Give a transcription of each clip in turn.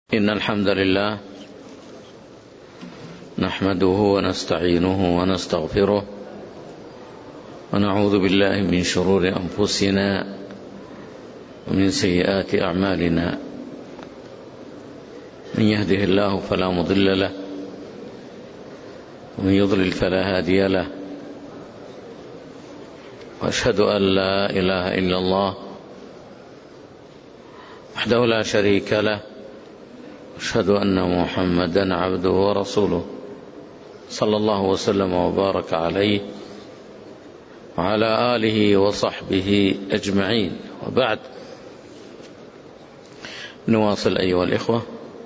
إن الحمد لله نحمده ونستعينه ونستغفره ونعوذ بالله من شرور أنفسنا ومن سيئات أعمالنا. من يهده الله فلا مضل له ومن يضلل فلا هادي له، وأشهد أن لا إله إلا الله وحده لا شريك له، أشهد أن محمدا عبده ورسوله صلى الله وسلم وبارك عليه وعلى آله وصحبه أجمعين، وبعد. نواصل أيها الإخوة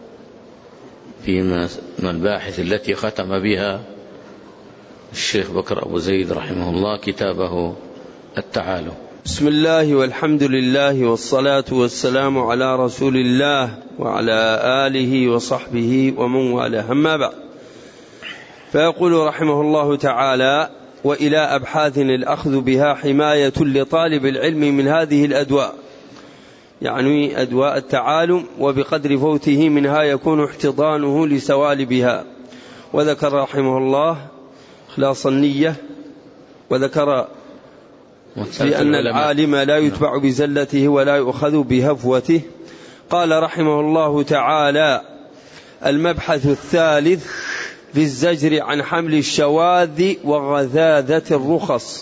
في المباحث التي ختم بها الشيخ بكر أبو زيد رحمه الله كتابه التعالم. بسم الله والحمد لله والصلاة والسلام على رسول الله وعلى آله وصحبه ومن والاه، أما بعد. فيقول رحمه الله تعالى: وإلى أبحاث الأخذ بها حماية لطالب العلم من هذه الأدواء، يعني أدواء التعالم، وبقدر فوته منها يكون احتضانه لسوالبها. وذكر رحمه الله إخلاص النية، وذكر لأن العالم لا يتبع بزلته ولا يؤخذ بهفوته. قال رحمه الله تعالى: المبحث الثالث في الزجر عن حمل الشواذ وغذاذة الرخص.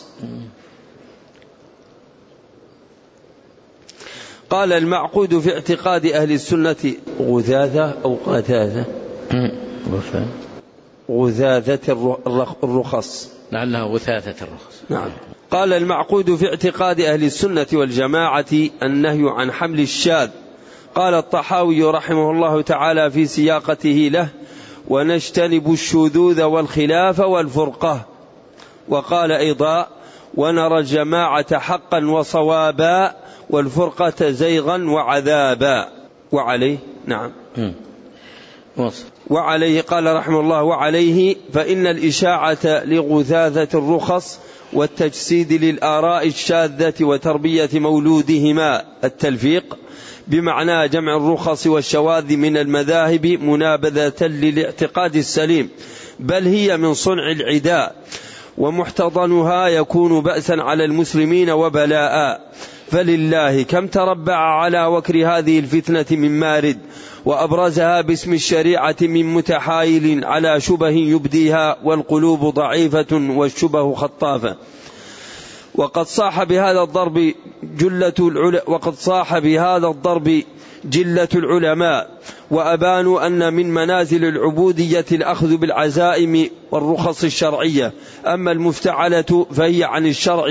قال: المعقود في اعتقاد أهل السنة غذاذة أو غذاذة غذاذة الرخص، لعلها غثاثة الرخص. نعم. قال: المعقود في اعتقاد أهل السنة والجماعة النهي عن حمل الشاذ. قال الطحاوي رحمه الله تعالى في سياقته له: ونجتنب الشذوذ والخلاف والفرقة. وقال أيضا: ونرى الجماعة حقا وصوابا والفرقة زيغا وعذابا. وعليه نعم وعليه قال رحمه الله: وعليه فإن الإشاعة لغذاذة الرخص والتجسيد للآراء الشاذة وتربية مولودهما التلفيق بمعنى جمع الرخص والشواذ من المذاهب منابذة للاعتقاد السليم، بل هي من صنع العداء، ومحتضنها يكون بأسا على المسلمين وبلاء. فلله كم تربع على وكر هذه الفتنة من مارد، وأبرزها باسم الشريعة من متحايل على شبه يبديها، والقلوب ضعيفة والشبه خطافة. وقد صاح بهذا الضرب جلة العلماء، وأبانوا أن من منازل العبودية الأخذ بالعزائم والرخص الشرعية، أما المفتعلة فهي عن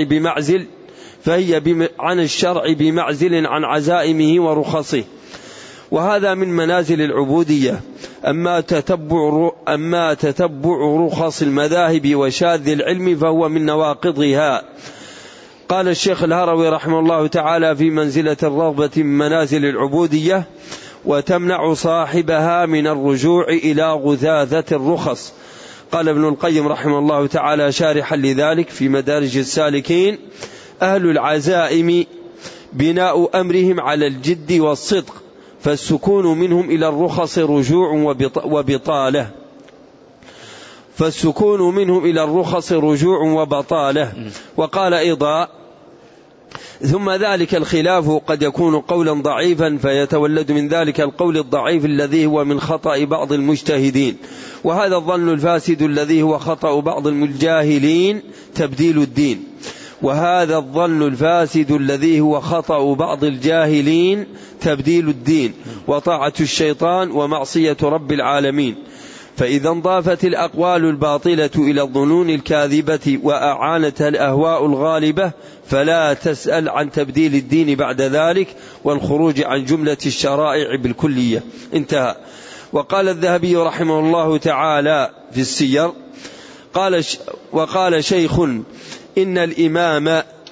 الشرع بمعزل عن عزائمه ورخصه، وهذا من منازل العبودية. أما تتبع رخص المذاهب وشاذ العلم فهو من نواقضها. قال الشيخ الهروي رحمه الله تعالى في منزلة الرغبة من منازل العبودية: وتمنع صاحبها من الرجوع إلى غذاذة الرخص. قال ابن القيم رحمه الله تعالى شارحا لذلك في مدارج السالكين: أهل العزائم بناء أمرهم على الجد والصدق، فالسكون منهم إلى الرخص رجوع وبطالة. وقال أيضا: ثم ذلك الخلاف قد يكون قولا ضعيفا، فيتولد من ذلك القول الضعيف الذي هو من خطأ بعض المجتهدين، وهذا الظن الفاسد الذي هو خطأ بعض الجاهلين تبديل الدين وطاعة الشيطان ومعصية رب العالمين. فإذا انضافت الأقوال الباطلة إلى الظنون الكاذبة وأعانتها الأهواء الغالبة، فلا تسأل عن تبديل الدين بعد ذلك والخروج عن جملة الشرائع بالكلية. انتهى. وقال الذهبي رحمه الله تعالى في السير: وقال شيخ: إن الإمام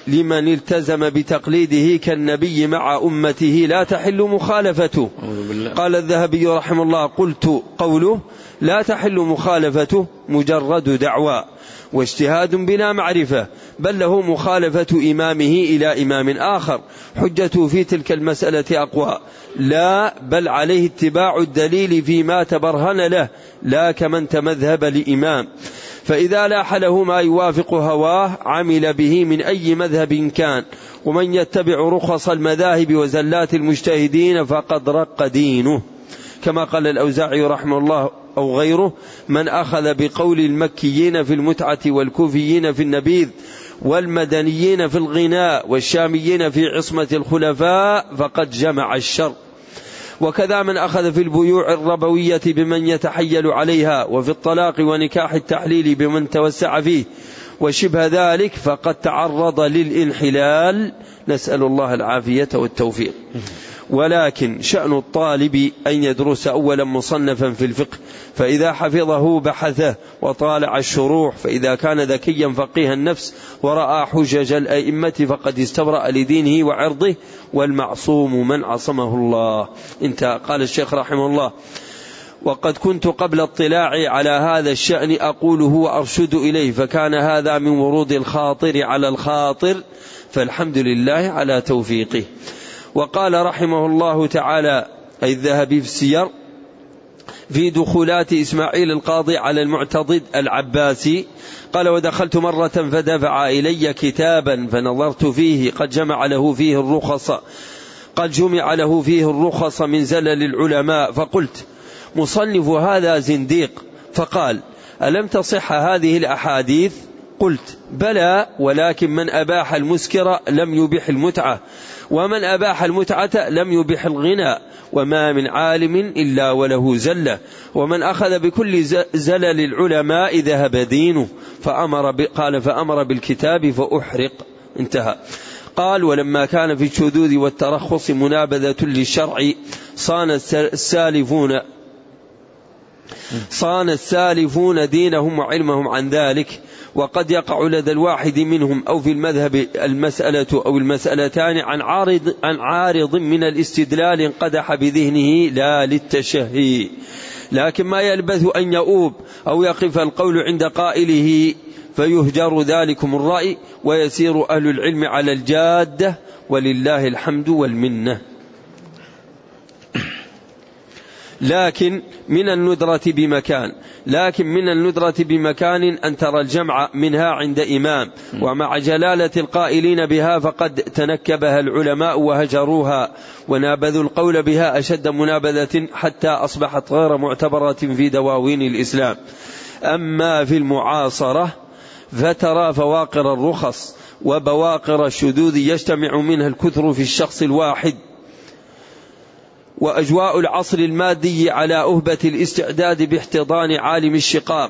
لمن التزم بتقليده كالنبي مع أمته لا تحل مخالفته. قال الذهبي رحمه الله: قلت قوله لا تحل مخالفته مجرد دعوى واجتهاد بلا معرفة، بل له مخالفة إمامه إلى إمام آخر حجته في تلك المسألة أقوى، لا بل عليه اتباع الدليل فيما تبرهن له، لا كمن تمذهب لإمام، فإذا لاح له ما يوافق هواه عمل به من أي مذهب كان. ومن يتبع رخص المذاهب وزلات المجتهدين فقد رق دينه، كما قال الأوزاعي رحمه الله أو غيره: من أخذ بقول المكيين في المتعة والكوفيين في النبيذ والمدنيين في الغناء والشاميين في عصمة الخلفاء فقد جمع الشر. وكذا من أخذ في البيوع الربوية بمن يتحيل عليها، وفي الطلاق ونكاح التحليل بمن توسع فيه وشبه ذلك فقد تعرض للانحلال، نسأل الله العافية والتوفيق. ولكن شأن الطالب أن يدرس أولا مصنفا في الفقه، فإذا حفظه بحثه وطالع الشروح، فإذا كان ذكيا فقيها النفس ورأى حجج الأئمة فقد استبرأ لدينه وعرضه، والمعصوم من عصمه الله. انتهى. قال الشيخ رحمه الله: وقد كنت قبل اطلاعي على هذا الشأن أقوله وأرشد إليه، فكان هذا من ورود الخاطر على الخاطر، فالحمد لله على توفيقه. وقال رحمه الله تعالى أي الذهبي في السير في دخولات إسماعيل القاضي على المعتضد العباسي، قال: ودخلت مرة فدفع إلي كتابا فنظرت فيه قد جمع له فيه الرخص من زلل العلماء، فقلت: مصنف هذا زنديق. فقال: ألم تصح هذه الأحاديث؟ قلت: بلى، ولكن من أباح المسكر لم يبح المتعة، ومن أباح المتعة لم يبح الغنى، وما من عالم إلا وله زلة، ومن أخذ بكل زلل العلماء ذهب دينه. فأمر بالكتاب فأحرق. انتهى. قال: ولما كان في الشذوذ والترخص منابذة للشرع صان السالفون دينهم وعلمهم عن ذلك. وقد يقع لدى الواحد منهم أو في المذهب المسألة أو المسألتان عن عارض من الاستدلال انقدح بذهنه لا للتشهي، لكن ما يلبث أن يؤوب أو يقف القول عند قائله فيهجر ذلكم الرأي ويسير أهل العلم على الجادة، ولله الحمد والمنة. لكن من الندرة بمكان أن ترى الجمع منها عند إمام، ومع جلالة القائلين بها فقد تنكبها العلماء وهجروها ونابذوا القول بها أشد منابذة حتى أصبحت غير معتبرة في دواوين الإسلام. أما في المعاصرة فترى فواقر الرخص وبواقر الشذوذ يجتمع منها الكثر في الشخص الواحد، وأجواء العصر المادي على أهبة الاستعداد باحتضان عالم الشقاق،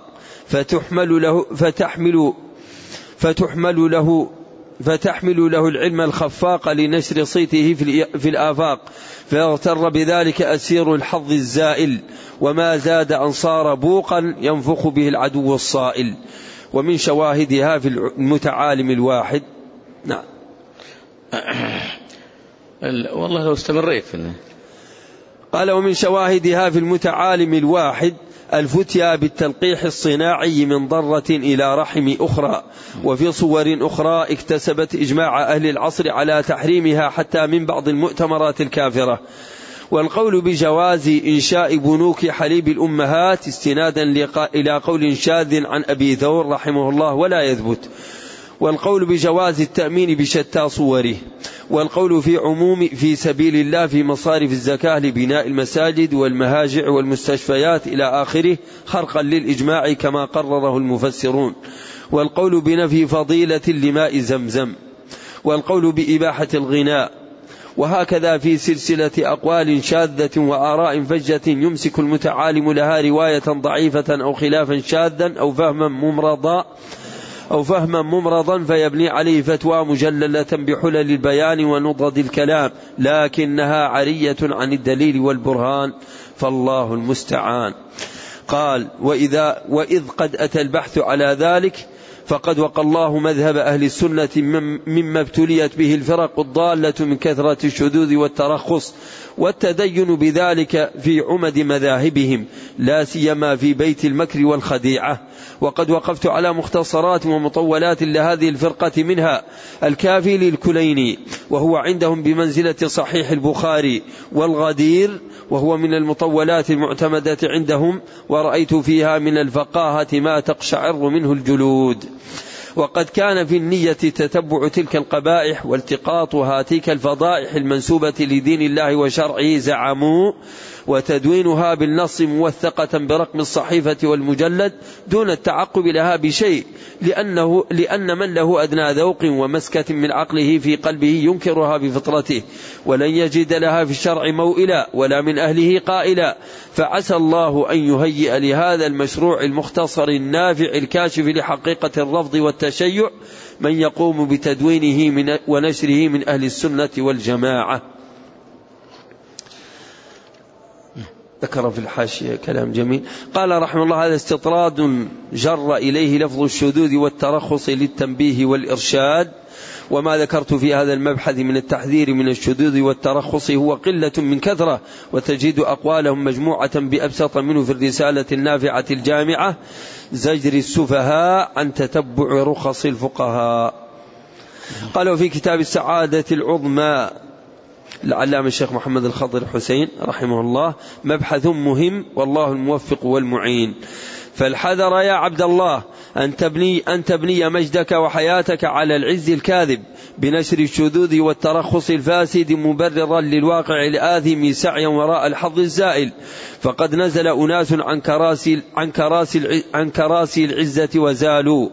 فتحمل له العلم الخفاق لنشر صيته في الآفاق، فيغتر بذلك أسير الحظ الزائل، وما زاد أن صار بوقا ينفخ به العدو الصائل. ومن شواهدها في المتعالم الواحد. نعم. والله لو استمريت قال: ومن شواهدها في المتعالم الواحد الفتيا بالتلقيح الصناعي من ضرة إلى رحم أخرى، وفي صور أخرى اكتسبت إجماع أهل العصر على تحريمها حتى من بعض المؤتمرات الكافرة. والقول بجواز إنشاء بنوك حليب الأمهات استنادا إلى قول شاذ عن أبي ثور رحمه الله ولا يثبت. والقول بجواز التأمين بشتى صوره. والقول في عموم في سبيل الله في مصارف الزكاة لبناء المساجد والمهاجع والمستشفيات إلى آخره خرقا للإجماع كما قرره المفسرون. والقول بنفي فضيلة لماء زمزم. والقول بإباحة الغناء. وهكذا في سلسلة أقوال شاذة وآراء فجة يمسك المتعالم لها رواية ضعيفة أو خلافا شاذا أو فهما ممرضا فيبني عليه فتوى مجللة بحلل البيان ونضد الكلام، لكنها عرية عن الدليل والبرهان، فالله المستعان. قال: وإذ قد أتى البحث على ذلك فقد وقى الله مذهب أهل السنة مما ابتليت به الفرق الضالة من كثرة الشذوذ والترخص والتدين بذلك في عمد مذاهبهم، لا سيما في بيت المكر والخديعة. وقد وقفت على مختصرات ومطولات لهذه الفرقة، منها الكافي للكليني وهو عندهم بمنزلة صحيح البخاري، والغدير وهو من المطولات المعتمدة عندهم، ورأيت فيها من الفقاهة ما تقشعر منه الجلود. وقد كان في النية تتبع تلك القبائح والتقاطها تلك الفضائح المنسوبة لدين الله وشرعه زعموا، وتدوينها بالنص موثقة برقم الصحيفة والمجلد دون التعقب لها بشيء، لأن من له أدنى ذوق ومسكة من عقله في قلبه ينكرها بفطرته، ولن يجد لها في الشرع موئلا ولا من أهله قائلا. فعسى الله أن يهيئ لهذا المشروع المختصر النافع الكاشف لحقيقة الرفض والتشيع من يقوم بتدوينه ونشره من أهل السنة والجماعة. ذكر في الحاشية كلام جميل، قال رحمه الله: هذا استطراد جر إليه لفظ الشذوذ والترخص للتنبيه والإرشاد. وما ذكرت في هذا المبحث من التحذير من الشذوذ والترخص هو قلة من كثرة، وتجد أقوالهم مجموعة بأبسط منه في الرسالة النافعة الجامعة زجر السفهاء عن تتبع رخص الفقهاء. قالوا في كتاب السعادة العظمى العلامة الشيخ محمد الخضر حسين رحمه الله: مبحث مهم والله الموفق والمعين. فالحذر يا عبد الله أن تبني مجدك وحياتك على العز الكاذب بنشر الشذوذ والترخص الفاسد مبررا للواقع الآثم سعيا وراء الحظ الزائل. فقد نزل أناس عن كراسي العزة وزالوا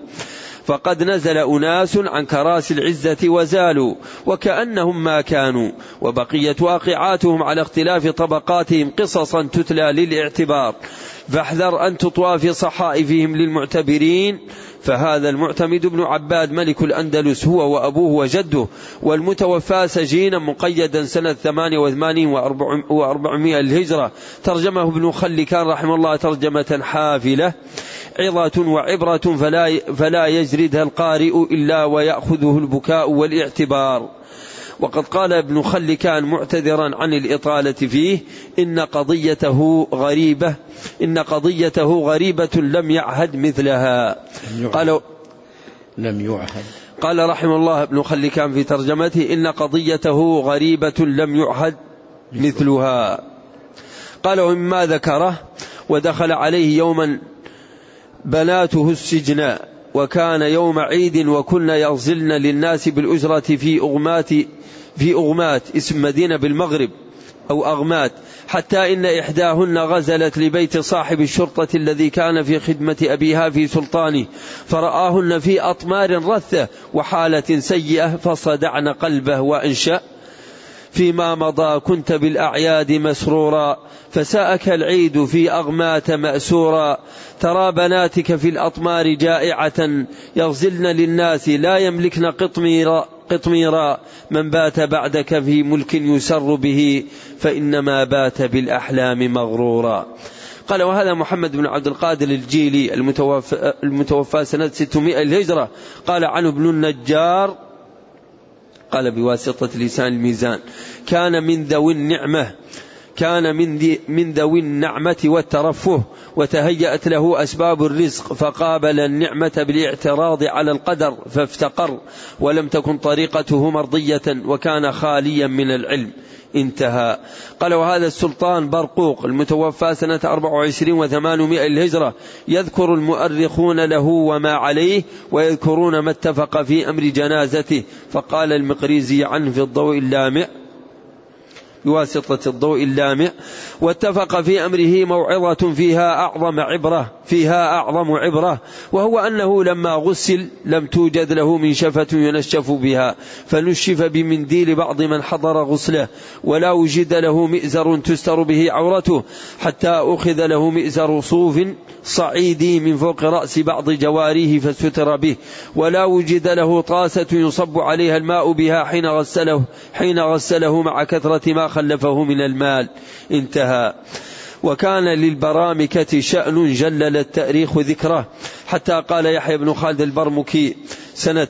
عن كراسي العزة وزالوا وكأنهم ما كانوا، وبقيت واقعاتهم على اختلاف طبقاتهم قصصا تتلى للاعتبار. فاحذر أن تطوى في صحائفهم للمعتبرين. فهذا المعتمد بن عباد ملك الأندلس هو وأبوه وجده، والمتوفى سجينا مقيدا سنة 88 و400 الهجرة. ترجمه ابن خلكان رحمه الله ترجمة حافلة، عظة وعبرة فلا يجردها القارئ إلا ويأخذه البكاء والاعتبار. وقد قال ابن خلكان معتذرا عن الإطالة فيه: إن قضيته غريبة لم يعهد مثلها. قال رحمه الله ابن خلكان في ترجمته: إن قضيته غريبة لم يعهد مثلها. قال: ومما ذكره: ودخل عليه يوما بناته السجن، وكان يوم عيد، وكنا يغزلن للناس بالأجرة في أغمات اسم مدينة بالمغرب أو أغمات، حتى إن إحداهن غزلت لبيت صاحب الشرطة الذي كان في خدمة أبيها في سلطانه، فرآهن في أطمار رثة وحالة سيئة فصدعن قلبه وأنشأ: فيما مضى كنت بالأعياد مسرورا، فساءك العيد في أغمات مأسورا، ترى بناتك في الأطمار جائعة، يغزلن للناس لا يملكن قطميرا، من بات بعدك في ملك يسر به، فإنما بات بالأحلام مغرورا. قال: وهذا محمد بن عبد القادر الجيلي المتوفى سنة 600 الهجرة. قال عنه ابن النجار، قال بواسطة لسان الميزان: كان من ذوي النعمة والترفه، وتهيأت له أسباب الرزق، فقابل النعمة بالاعتراض على القدر فافتقر، ولم تكن طريقته مرضية، وكان خاليا من العلم. انتهى. قال: وهذا السلطان برقوق المتوفى سنة 24 و800 الهجرة. يذكر المؤرخون له وما عليه، ويذكرون ما اتفق في أمر جنازته. فقال المقريزي عنه في الضوء اللامع بواسطة الضوء اللامع: واتفق في أمره موعظة فيها أعظم عبرة، وهو أنه لما غسل لم توجد له منشفة ينشف بها، فنشف بمنديل بعض من حضر غسله، ولا وجد له مئزر تستر به عورته، حتى أخذ له مئزر صوف صعيدي من فوق رأس بعض جواريه فستر به، ولا وجد له طاسة يصب عليها الماء بها حين غسله مع كثرة ما خلفه من المال. انتهى. وكان للبرامكة شأن جلل التاريخ ذكره، حتى قال يحيى بن خالد البرمكي سنة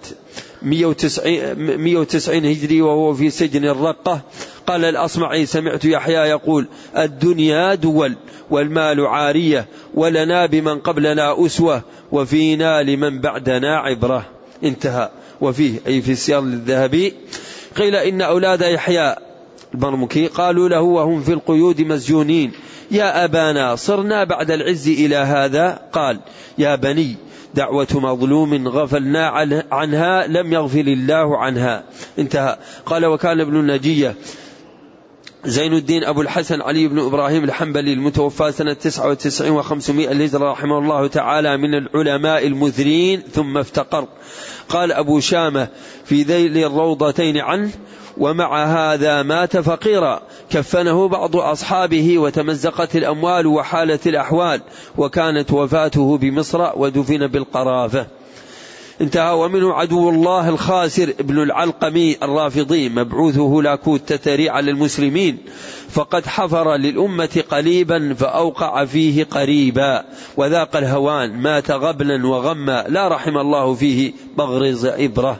190 هجري وهو في سجن الرقة، قال الأصمعي: سمعت يحيى يقول: الدنيا دول والمال عارية، ولنا بمن قبلنا أسوة، وفينا لمن بعدنا عبرة. انتهى. وفيه أي في السير الذهبي قيل إن أولاد يحيى البرمكي قالوا له وهم في القيود مسجونين: يا أبانا صرنا بعد العز إلى هذا؟ قال: يا بني، دعوة مظلوم غفلنا عنها لم يغفل الله عنها. انتهى. قال: وكان ابن النجية زين الدين أبو الحسن علي بن إبراهيم الحنبلي المتوفى سنة 99 و500 الهجرة رحمه الله تعالى من العلماء المثرين ثم افتقر. قال أبو شامة في ذيل الروضتين عنه: ومع هذا مات فقيرا، كفنه بعض أصحابه وتمزقت الأموال وحالت الأحوال، وكانت وفاته بمصر ودفن بالقرافة. انتهى. ومنه عدو الله الخاسر ابن العلقمي الرافضي مبعوث هولاكوت تتري على المسلمين، فقد حفر للأمة قليبا فأوقع فيه قريبا، وذاق الهوان، مات غبلا وغما، لا رحم الله فيه مغرز إبرة،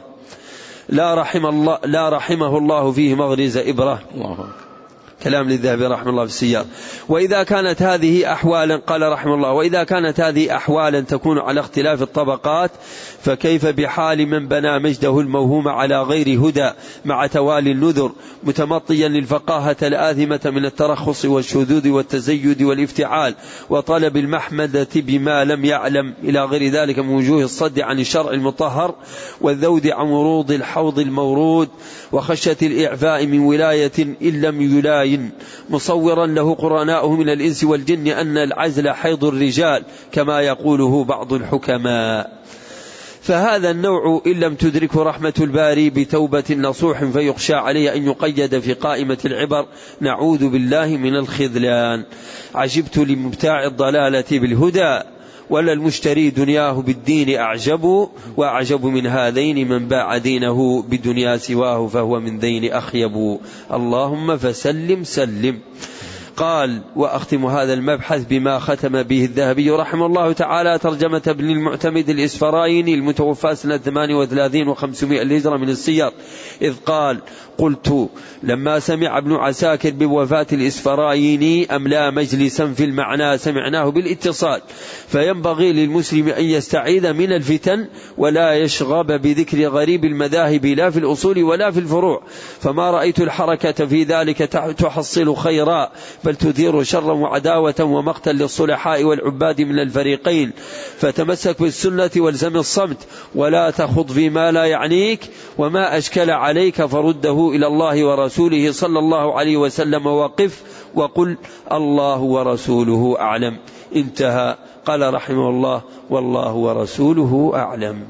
لا رحمه الله فيه مغرز إبرة. كلام للذهبي رحمه الله في السيار. وإذا كانت هذه أحوالا، قال رحمه الله: وإذا كانت هذه أحوالا تكون على اختلاف الطبقات، فكيف بحال من بنى مجده الموهوم على غير هدى مع توالي النذر، متمطيا للفقاهة الآثمة من الترخص والشذوذ والتزيد والافتعال وطلب المحمدة بما لم يعلم إلى غير ذلك من وجوه الصد عن الشرع المطهر والذود عن ورود الحوض المورود وخشية الإعفاء من ولاية إن لم يلاين، مصورا له قرناؤه من الإنس والجن أن العزل حيض الرجال كما يقوله بعض الحكماء. فهذا النوع إن لم تدركه رحمة الباري بتوبة نصوح فيخشى عليه أن يقيد في قائمة العبر، نعوذ بالله من الخذلان. عجبت لمبتاع الضلالة بالهدى، ولا المشتري دنياه بالدين أعجب، وأعجب من هذين من باع دينه بدنيا سواه فهو من دين أخيب. اللهم فسلم سلم. قال: وأختم هذا المبحث بما ختم به الذهبي رحمه الله تعالى ترجمة ابن المعتمد الإسفرايني المتوفى سنة 38 و500 الهجرة من السير، إذ قال: قلت لما سمع ابن عساكر بوفاة الإسفرايني أملا مجلسا في المعنى سمعناه بالاتصال، فينبغي للمسلم أن يستعيذ من الفتن ولا يشغب بذكر غريب المذاهب لا في الأصول ولا في الفروع، فما رأيت الحركة في ذلك تحصل خيرا، بل تثير شرا وعداوة ومقتا للصلحاء والعباد من الفريقين. فتمسك بالسنة والزم الصمت ولا تخض فيما لا يعنيك، وما أشكل عليك فرده إلى الله ورسوله صلى الله عليه وسلم، وقف وقل الله ورسوله أعلم. انتهى. قال رحمه الله: والله ورسوله أعلم.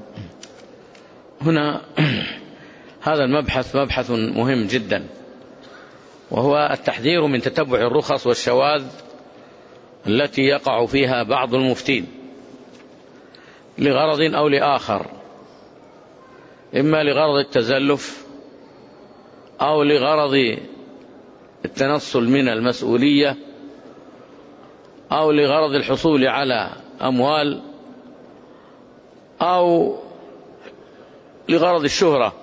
هنا هذا المبحث مبحث مهم جدا، وهو التحذير من تتبع الرخص والشواذ التي يقع فيها بعض المفتين لغرض أو لآخر، إما لغرض التزلف أو لغرض التنصل من المسؤولية أو لغرض الحصول على أموال أو لغرض الشهرة،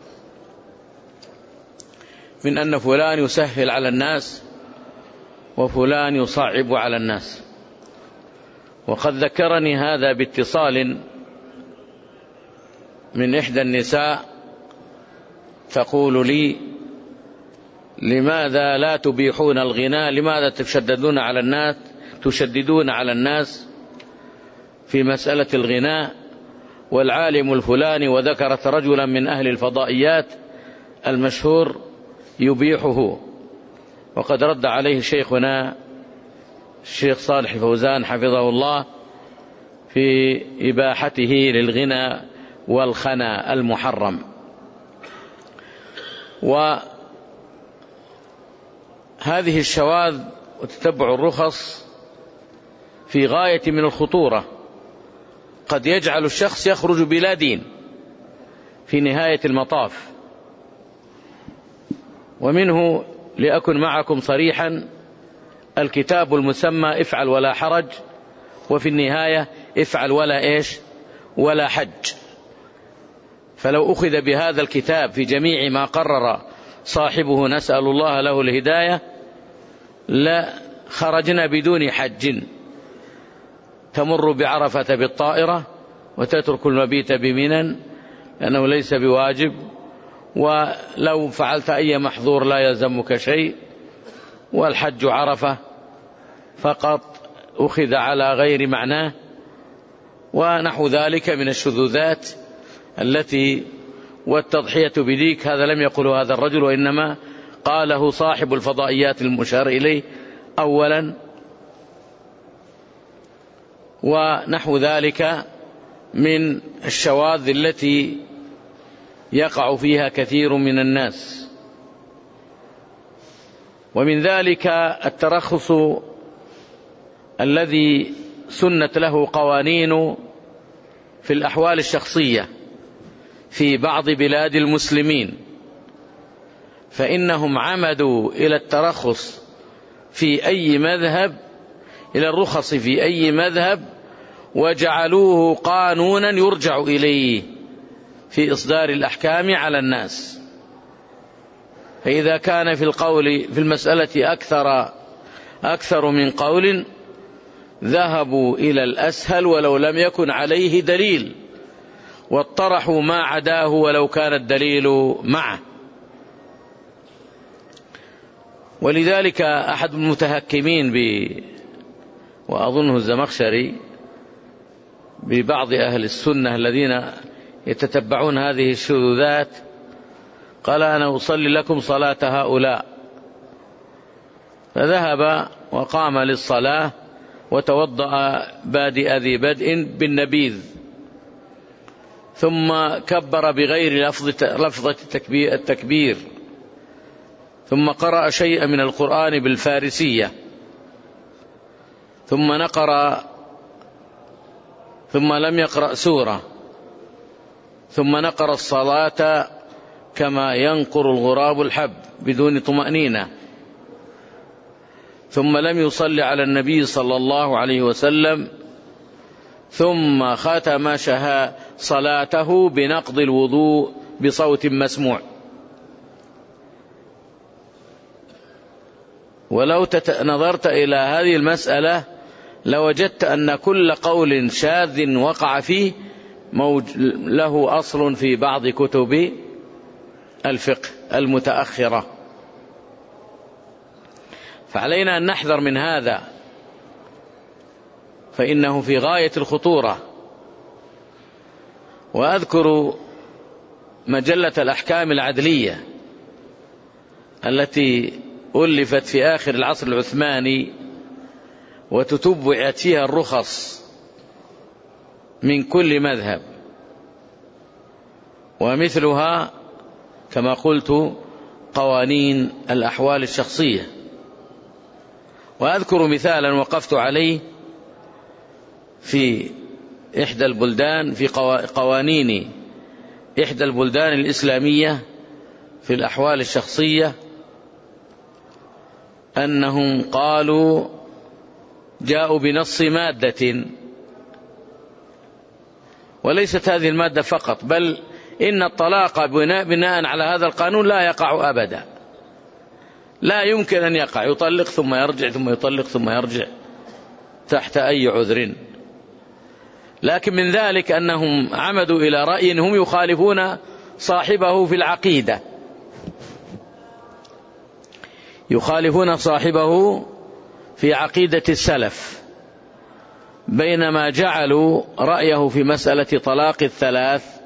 من أن فلان يسهل على الناس وفلان يصعب على الناس. وقد ذكرني هذا باتصال من إحدى النساء تقول لي: لماذا لا تبيحون الغناء؟ لماذا تشددون على الناس في مسألة الغناء؟ والعالم الفلاني، وذكرت رجلا من أهل الفضائيات المشهور يبيحه. وقد رد عليه شيخنا الشيخ صالح الفوزان حفظه الله في إباحته للغنى والخنا المحرم. وهذه الشواذ وتتبع الرخص في غاية من الخطورة، قد يجعل الشخص يخرج بلا دين في نهاية المطاف. ومنه، لأكن معكم صريحا، الكتاب المسمى افعل ولا حرج، وفي النهاية افعل ولا إيش ولا حج. فلو أخذ بهذا الكتاب في جميع ما قرر صاحبه، نسأل الله له الهداية، لا خرجنا بدون حج. تمر بعرفة بالطائرة وتترك المبيت بمنى لأنه ليس بواجب، ولو فعلت أي محظور لا يلزمك شيء، والحج عرفة فقط أخذ على غير معناه، ونحو ذلك من الشذوذات التي والتضحية بديك، هذا لم يقله هذا الرجل، وإنما قاله صاحب الفضائيات المشار إليه أولا، ونحو ذلك من الشواذ التي يقع فيها كثير من الناس. ومن ذلك الترخص الذي سنت له قوانين في الأحوال الشخصية في بعض بلاد المسلمين، فإنهم عمدوا إلى الترخص في أي مذهب، إلى الرخص في أي مذهب، وجعلوه قانونا يرجع إليه في إصدار الأحكام على الناس. فإذا كان في القول في المسألة أكثر من قول، ذهبوا إلى الأسهل ولو لم يكن عليه دليل، واطرحوا ما عداه ولو كان الدليل معه. ولذلك أحد المتهكمين وأظنه الزمخشري ببعض أهل السنة الذين يتتبعون هذه الشذوذات قال: أنا أصلي لكم صلاة هؤلاء. فذهب وقام للصلاة وتوضأ بادئ ذي بدء بالنبيذ، ثم كبر بغير لفظة التكبير، ثم قرأ شيئا من القرآن بالفارسية، ثم لم يقرأ سورة، ثم نقر الصلاة كما ينقر الغراب الحب بدون طمأنينة، ثم لم يصلي على النبي صلى الله عليه وسلم، ثم ختم صلاته بنقض الوضوء بصوت مسموع. ولو نظرت إلى هذه المسألة لوجدت أن كل قول شاذ وقع فيه له أصل في بعض كتب الفقه المتأخرة. فعلينا أن نحذر من هذا، فإنه في غاية الخطورة. وأذكر مجلة الأحكام العدلية التي ألفت في آخر العصر العثماني، وتتبعت فيها الرخص من كل مذهب، ومثلها كما قلت قوانين الأحوال الشخصية. وأذكر مثالا وقفت عليه في إحدى البلدان، في قوانين إحدى البلدان الإسلامية في الأحوال الشخصية، أنهم قالوا جاءوا بنص مادة، وليست هذه المادة فقط، بل إن الطلاق بناء على هذا القانون لا يقع أبدا، لا يمكن أن يقع، يطلق ثم يرجع ثم يطلق ثم يرجع تحت أي عذر. لكن من ذلك أنهم عمدوا إلى رأي هم يخالفون صاحبه في العقيدة، يخالفون صاحبه في عقيدة السلف، بينما جعلوا رأيه في مسألة طلاق الثلاث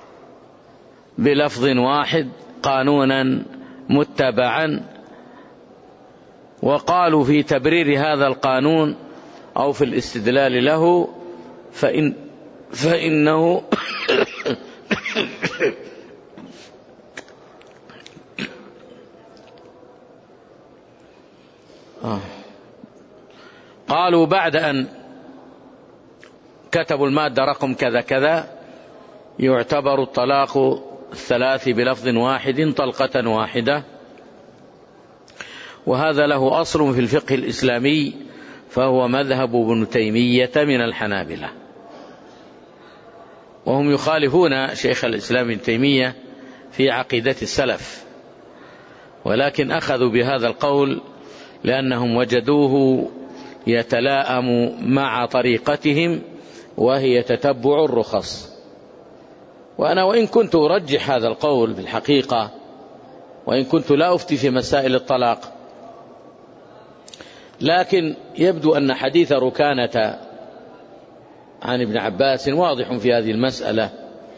بلفظ واحد قانونا متبعا، وقالوا في تبرير هذا القانون أو في الاستدلال له فإنه قالوا بعد أن كتبوا المادة رقم كذا كذا يعتبر الطلاق الثلاث بلفظ واحد طلقة واحدة، وهذا له أصل في الفقه الإسلامي، فهو مذهب ابن تيمية من الحنابلة، وهم يخالفون شيخ الإسلام ابن تيمية في عقيدة السلف، ولكن أخذوا بهذا القول لأنهم وجدوه يتلائم مع طريقتهم، وهي تتبع الرخص. وأنا وإن كنت أرجح هذا القول في الحقيقة، وإن كنت لا أفتي في مسائل الطلاق، لكن يبدو أن حديث ركانة عن ابن عباس واضح في هذه المسألة،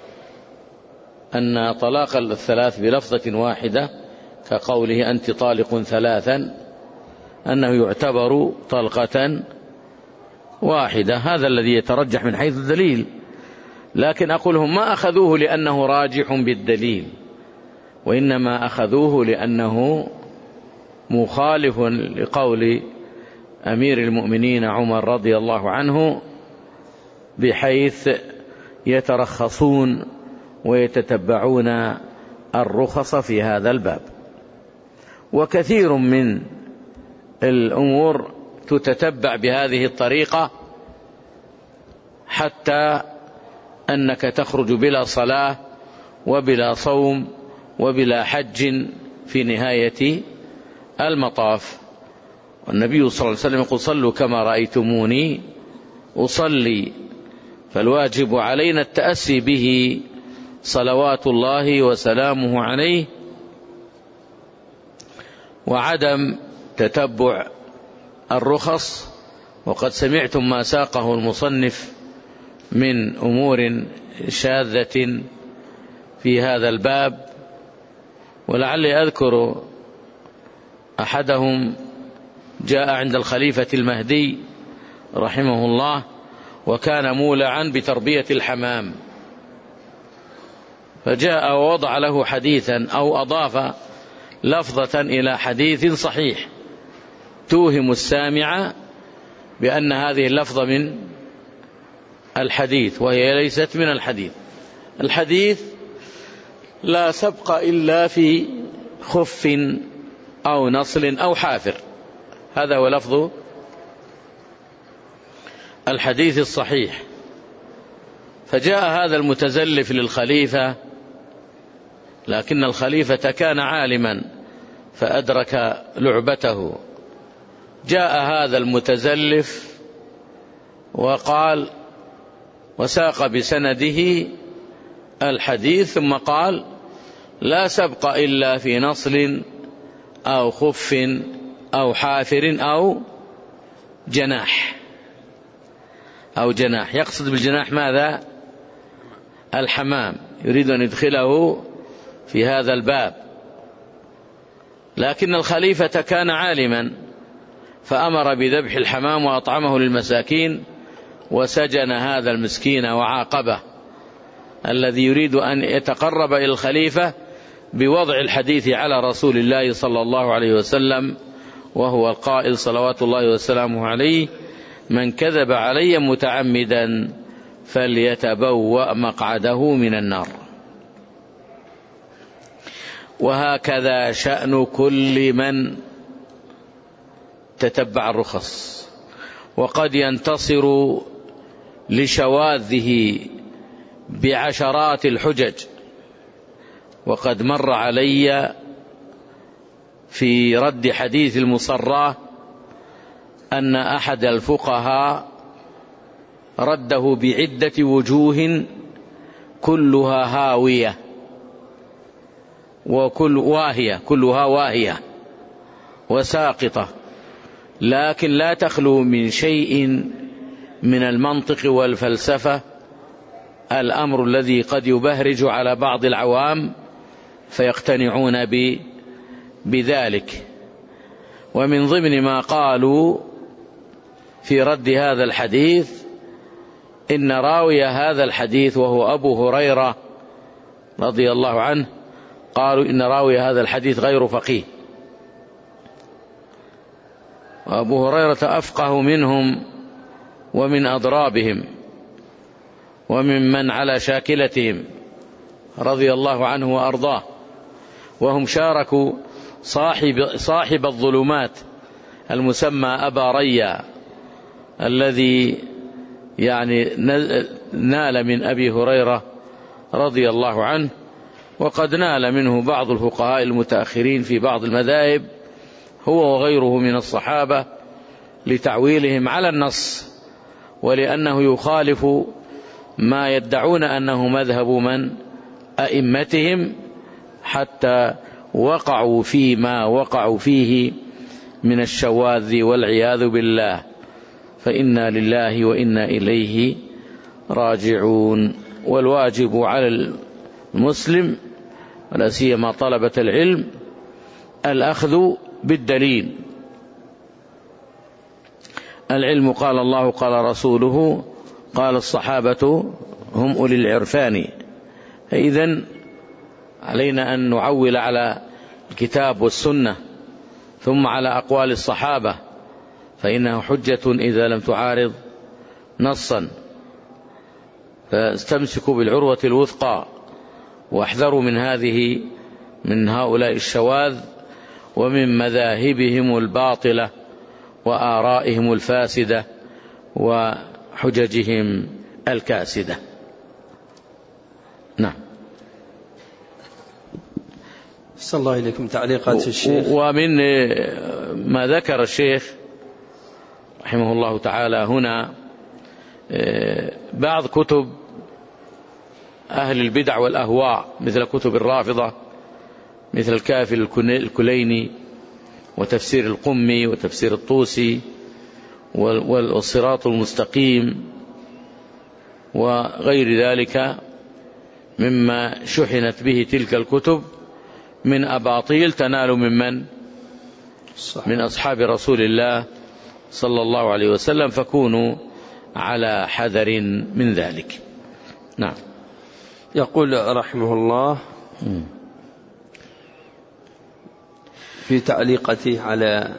أن طلاق الثلاث بلفظة واحدة كقوله أنت طالق ثلاثا، أنه يعتبر طلقة واحدة. هذا الذي يترجح من حيث الدليل، لكن أقول هم ما أخذوه لأنه راجح بالدليل، وإنما أخذوه لأنه مخالف لقول أمير المؤمنين عمر رضي الله عنه، بحيث يترخصون ويتتبعون الرخص في هذا الباب. وكثير من الأمور تتتبع بهذه الطريقة، حتى أنك تخرج بلا صلاة وبلا صوم وبلا حج في نهاية المطاف. والنبي صلى الله عليه وسلم يقول صلوا كما رأيتموني أصلي، فالواجب علينا التأسي به صلوات الله وسلامه عليه، وعدم تتبع الرخص. وقد سمعتم ما ساقه المصنف من أمور شاذة في هذا الباب، ولعلي أذكر أحدهم جاء عند الخليفة المهدي رحمه الله، وكان مولعا بتربية الحمام، فجاء ووضع له حديثا أو أضاف لفظة إلى حديث صحيح توهم السامع بأن هذه اللفظة من الحديث، وهي ليست من الحديث. الحديث لا سبق إلا في خف أو نصل أو حافر، هذا هو لفظ الحديث الصحيح. فجاء هذا المتزلف للخليفة، لكن الخليفة كان عالما فأدرك لعبته. جاء هذا المتزلف وقال وساق بسنده الحديث، ثم قال لا سبق إلا في نصل أو خف أو حافر أو جناح. يقصد بالجناح ماذا؟ الحمام، يريد أن يدخله في هذا الباب. لكن الخليفة كان عالما فأمر بذبح الحمام وأطعمه للمساكين، وسجن هذا المسكين وعاقبه الذي يريد أن يتقرب إلى الخليفة بوضع الحديث على رسول الله صلى الله عليه وسلم، وهو القائل صلوات الله وسلامه عليه من كذب علي متعمدا فليتبوأ مقعده من النار. وهكذا شأن كل من تتبع الرخص، وقد ينتصر لشواذه بعشرات الحجج. وقد مر علي في رد حديث المصراه أن أحد الفقهاء رده بعدة وجوه كلها هاوية كلها واهية وساقطة، لكن لا تخلو من شيء من المنطق والفلسفة، الأمر الذي قد يبهرج على بعض العوام فيقتنعون بذلك. ومن ضمن ما قالوا في رد هذا الحديث إن راوي هذا الحديث وهو أبو هريرة رضي الله عنه، قالوا إن راوي هذا الحديث غير فقيه، وأبو هريرة أفقه منهم ومن أضرابهم وممن على شاكلتهم رضي الله عنه وأرضاه، وهم شاركوا صاحب الظلمات المسمى أبا ريا، الذي يعني نال من أبي هريرة رضي الله عنه، وقد نال منه بعض الفقهاء المتأخرين في بعض المذاهب هو وغيره من الصحابة لتعويلهم على النص، ولأنه يخالف ما يدعون أنه مذهب من أئمتهم، حتى وقعوا فيما وقعوا فيه من الشواذ والعياذ بالله، فإنا لله وإنا إليه راجعون. والواجب على المسلم ولا سيما طلبة العلم الأخذ بالدليل. العلم قال الله قال رسوله قال الصحابة هم أولي العرفان، فإذن علينا أن نعول على الكتاب والسنة ثم على أقوال الصحابة، فإنه حجة إذا لم تعارض نصا. فاستمسكوا بالعروة الوثقى واحذروا من هؤلاء الشواذ ومن مذاهبهم الباطلة وآرائهم الفاسدة وحججهم الكاسدة. نعم. صلى الله إليكم. تعليقات الشيخ. ومن ما ذكر الشيخ رحمه الله تعالى هنا بعض كتب أهل البدع والأهواء مثل كتب الرافضة، مثل الكافي الكليني وتفسير القمي وتفسير الطوسي والصراط المستقيم وغير ذلك مما شحنت به تلك الكتب من أباطيل تنال من أصحاب رسول الله صلى الله عليه وسلم، فكونوا على حذر من ذلك. نعم. يقول رحمه الله في تعليقته على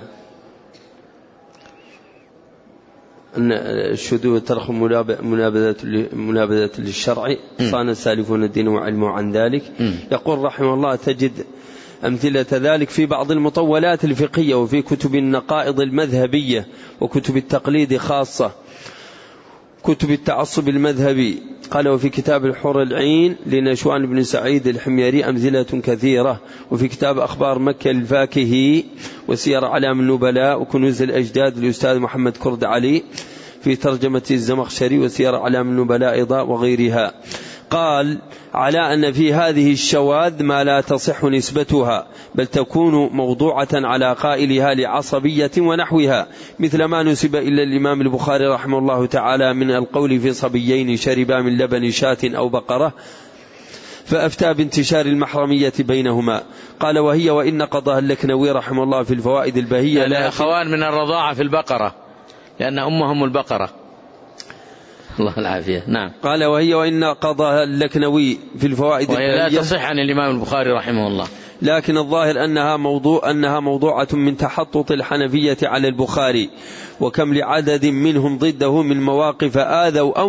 أن الشذوذ ترخ منابذة للشرع صان السالفون الدين وعلموا عن ذلك. يقول رحمه الله تجد أمثلة ذلك في بعض المطولات الفقهية وفي كتب النقائض المذهبية وكتب التقليد خاصة، كتب التعصب المذهبي. قال وفي كتاب الحور العين لنشوان بن سعيد الحميري أمثلة كثيرة، وفي كتاب أخبار مكة الفاكهي وسير علام النبلاء وكنوز الأجداد للأستاذ محمد كرد علي في ترجمة الزمخشري وسير علام النبلاء أيضا وغيرها. قال على أن في هذه الشواذ ما لا تصح نسبتها بل تكون موضوعة على قائلها لعصبية ونحوها، مثل ما نسب إلى الإمام البخاري رحمه الله تعالى من القول في صبيين شربا من لبن شاة أو بقرة فأفتى بانتشار المحرمية بينهما. قال وهي وإن قضاها اللكنوي رحمه الله في الفوائد البهية لا أخوان من الرضاعة في البقرة لأن أمهم البقرة. الله العافية. نعم. قال وهي وإن قضاها اللكنوي في الفوائد البهية لا تصح عن الإمام البخاري رحمه الله، لكن الظاهر أنها موضوعة من تحطط الحنفية على البخاري، وكم لعدد منهم ضده من مواقف آذوا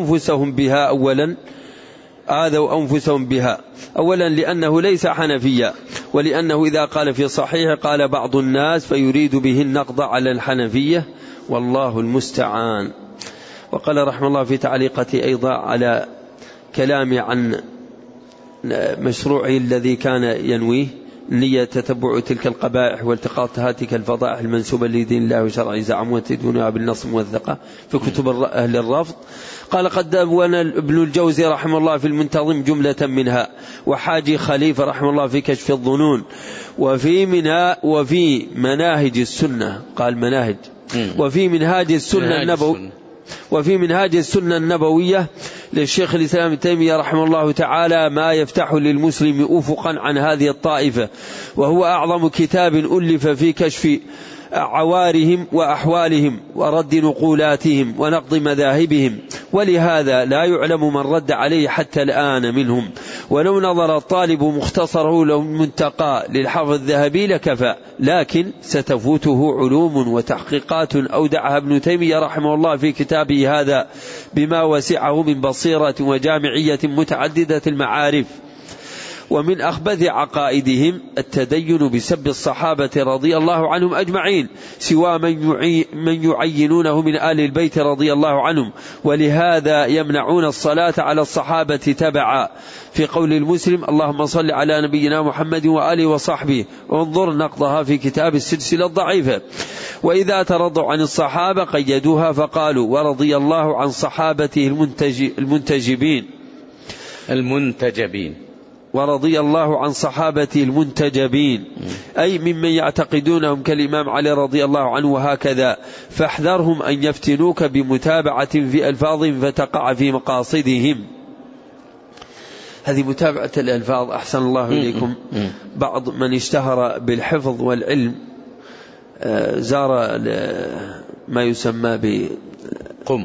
أنفسهم بها أولا لأنه ليس حنفيا، ولأنه إذا قال في صحيح قال بعض الناس فيريد به النقض على الحنفية والله المستعان. وقال رحمه الله في تعليقته أيضا على كلامي عن مشروعه الذي كان ينويه نية تتبع تلك القبائح والتقاط هاتك الفضائح المنسوبة لدين الله وشرعه زعموا تدونها بالنص موثقة في كتب أهل الرفض. قال قد دون ابن الجوزي رحمه الله في المنتظم جملة منها، وحاجي خليفة رحمه الله في كشف الظنون، وفي مناهج السنة قال مناهج وفي منهاج السنة النبوية للشيخ الإسلام ابن تيمية رحمه الله تعالى ما يفتح للمسلم أفقا عن هذه الطائفة، وهو أعظم كتاب ألف في كشف عوارهم وأحوالهم ورد نقولاتهم ونقض مذاهبهم، ولهذا لا يعلم من رد عليه حتى الآن منهم، ولو نظر الطالب مختصره لو منتقى للحافظ الذهبي لكفى، لكن ستفوته علوم وتحقيقات أودعها ابن تيمية رحمه الله في كتابه هذا بما وسعه من بصيرة وجامعية متعددة المعارف. ومن أخبث عقائدهم التدين بسب الصحابة رضي الله عنهم أجمعين سوى من يعينونه من آل البيت رضي الله عنهم، ولهذا يمنعون الصلاة على الصحابة تبعا في قول المسلم اللهم صل على نبينا محمد وآله وصحبه، وانظر نقضها في كتاب السلسلة الضعيفة. وإذا ترضوا عن الصحابة قيدوها فقالوا ورضي الله عن صحابته المنتجبين ورضي الله عن صحابته المنتجبين، أي ممن يعتقدونهم كالإمام علي رضي الله عنه وهكذا، فاحذرهم أن يفتنوك بمتابعة في ألفاظهم فتقع في مقاصدهم. هذه متابعة الألفاظ أحسن الله إليكم. بعض من اشتهر بالحفظ والعلم زار ما يسمى قم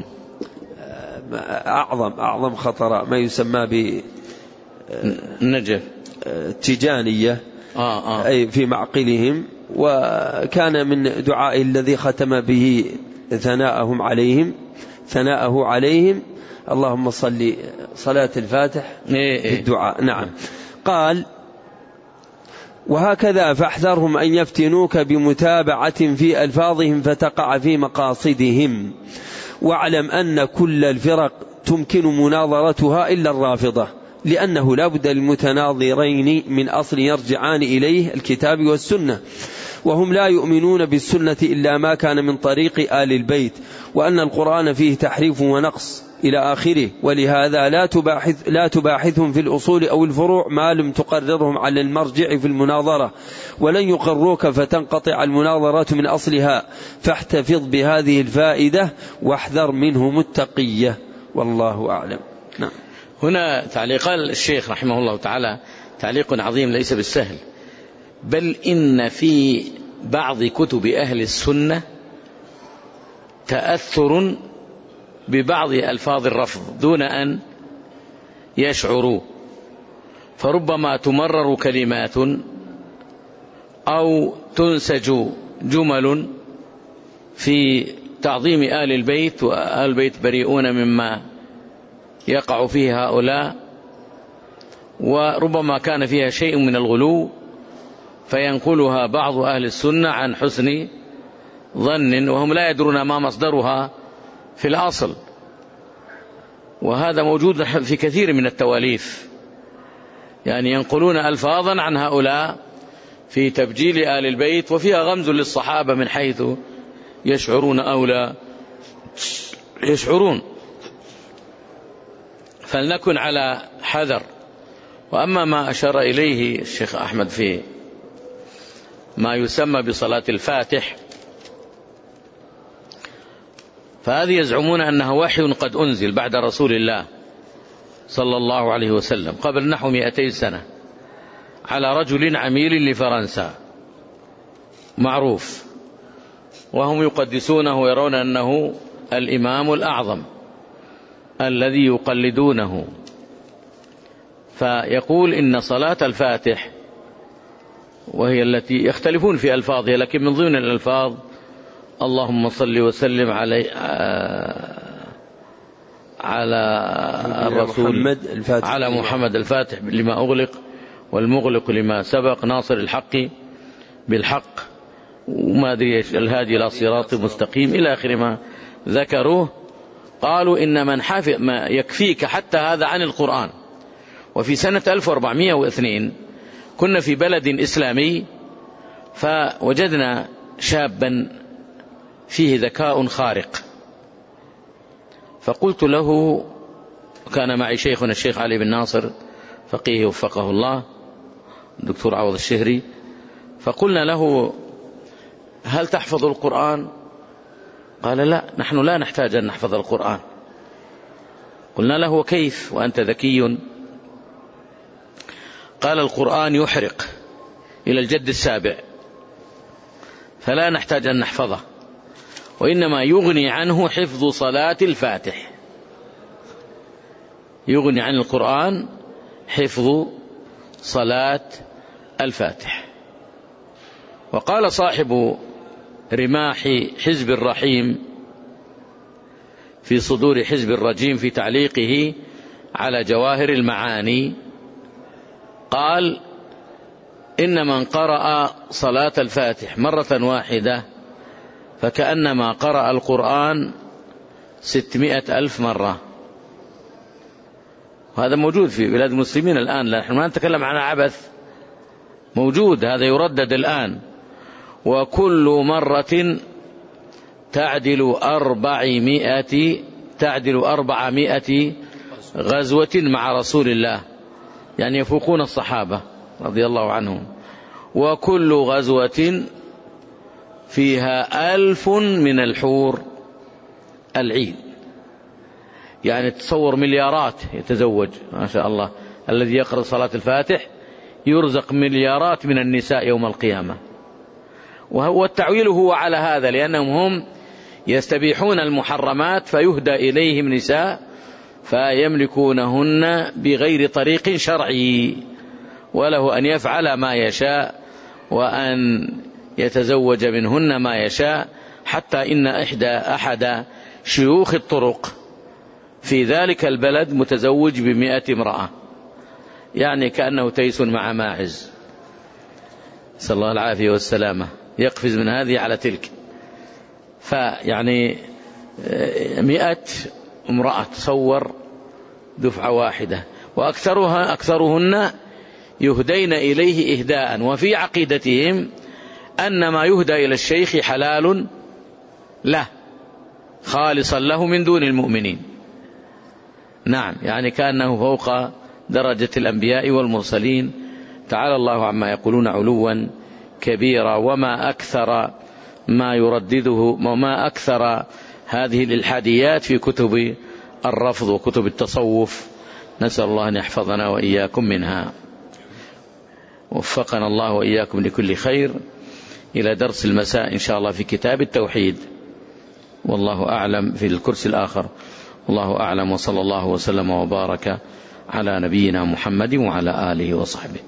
أعظم خطر ما يسمى بالنجف تجانية أي في معقلهم، وكان من دعائه الذي ختم به ثناءه عليهم اللهم صل صلاة الفاتح في الدعاء. نعم. قال وهكذا فاحذرهم أن يفتنوك بمتابعة في ألفاظهم فتقع في مقاصدهم، واعلم أن كل الفرق تمكن مناظرتها إلا الرافضة، لأنه لا بد للمتناظرين من أصل يرجعان إليه الكتاب والسنة، وهم لا يؤمنون بالسنة إلا ما كان من طريق آل البيت، وأن القرآن فيه تحريف ونقص إلى آخره. ولهذا لا تباحثهم في الأصول أو الفروع ما لم تقررهم على المرجع في المناظرة، ولن يقروك فتنقطع المناظرة من أصلها، فاحتفظ بهذه الفائدة واحذر منهم التقية، والله أعلم. نعم. هنا تعليق الشيخ رحمه الله تعالى تعليق عظيم ليس بالسهل، بل إن في بعض كتب أهل السنة تأثر ببعض ألفاظ الرفض دون أن يشعروا، فربما تمرر كلمات أو تنسج جمل في تعظيم آل البيت، وآل البيت بريئون مما يقع فيه هؤلاء، وربما كان فيها شيء من الغلو فينقلها بعض أهل السنة عن حسن ظن وهم لا يدرون ما مصدرها في الأصل، وهذا موجود في كثير من التواليف، يعني ينقلون ألفاظا عن هؤلاء في تبجيل آل البيت وفيها غمز للصحابة من حيث يشعرون أو لا يشعرون، فلنكن على حذر. وأما ما أشار إليه الشيخ أحمد في ما يسمى بصلاة الفاتح، فهذه يزعمون أنها وحي قد أنزل بعد رسول الله صلى الله عليه وسلم قبل نحو 200 سنة على رجل عميل لفرنسا معروف، وهم يقدسونه ويرون أنه الإمام الأعظم الذي يقلدونه، فيقول إن صلاة الفاتح، وهي التي يختلفون في ألفاظها، لكن من ضمن الألفاظ اللهم صل وسلم على الرسول على محمد الفاتح لما أغلق والمغلق لما سبق ناصر الحق بالحق وما أدري الهادي إلى صراط مستقيم إلى آخر ما ذكروه. قالوا إن من حافظ ما يكفيك حتى هذا عن القرآن. وفي سنة 1402 كنا في بلد إسلامي فوجدنا شابا فيه ذكاء خارق، فقلت له، كان معي شيخنا الشيخ علي بن ناصر فقيه وفقه الله الدكتور عوض الشهري، فقلنا له هل تحفظ القرآن؟ قال لا، نحن لا نحتاج أن نحفظ القرآن. قلنا له وكيف وأنت ذكي؟ قال القرآن يحرق إلى الجد السابع، فلا نحتاج أن نحفظه، وإنما يغني عنه حفظ صلاة الفاتح، يغني عن القرآن حفظ صلاة الفاتح. وقال صاحب رماح حزب الرحيم في صدور حزب الرجيم في تعليقه على جواهر المعاني، قال إن من قرأ صلاة الفاتح مرة واحدة فكأنما قرأ القرآن 600,000 مرة. وهذا موجود في بلاد المسلمين الآن، نحن ما نتكلم عن عبث، موجود، هذا يردد الآن. وكل مرة تعدل 400 غزوة مع رسول الله، يعني يفوقون الصحابة رضي الله عنهم. وكل غزوة فيها 1000 من الحور العين، يعني تصور مليارات يتزوج ما شاء الله. الذي يقرأ صلاة الفاتح يرزق مليارات من النساء يوم القيامة. وهو التعويل هو على هذا، لأنهم هم يستبيحون المحرمات فيهدى إليهم نساء فيملكونهن بغير طريق شرعي، وله أن يفعل ما يشاء وأن يتزوج منهن ما يشاء، حتى إن أحد شيوخ الطرق في ذلك البلد متزوج ب100 امرأة، يعني كأنه تيس مع ماعز، صلى الله العافية والسلامة، يقفز من هذه على تلك. فيعني 100 امرأة تصور دفعة واحدة، وأكثرهن يهدين إليه إهداء. وفي عقيدتهم أن ما يهدى إلى الشيخ حلال له خالصا له من دون المؤمنين. نعم، يعني كأنه فوق درجة الأنبياء والمرسلين، تعالى الله عما يقولون علوا كبيرا. وما أكثر ما يردده وما أكثر هذه الإلحاديات في كتب الرفض وكتب التصوف، نسأل الله أن يحفظنا وإياكم منها. وفقنا الله وإياكم لكل خير. إلى درس المساء إن شاء الله في كتاب التوحيد، والله أعلم في الكرسي الآخر. الله أعلم، وصلى الله وسلم وبارك على نبينا محمد وعلى آله وصحبه.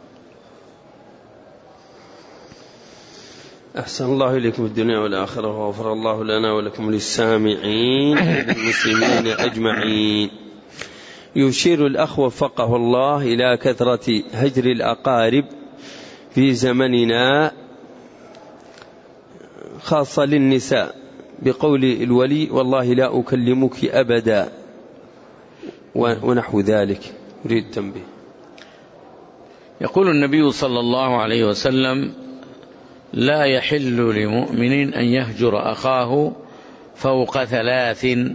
أحسن الله إليكم الدنيا والآخرة، وغفر الله لنا ولكم للسامعين والمسلمين أجمعين. يشير الأخ وفقه الله إلى كثرة هجر الأقارب في زمننا، خاصة للنساء، بقول الولي والله لا أكلمك أبدا ونحو ذلك. أريد تنبيه. يقول النبي صلى الله عليه وسلم: لا يحل لمؤمن أن يهجر أخاه فوق 3،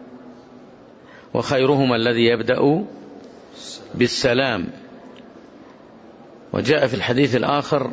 وخيرهما الذي يبدأ بالسلام. وجاء في الحديث الآخر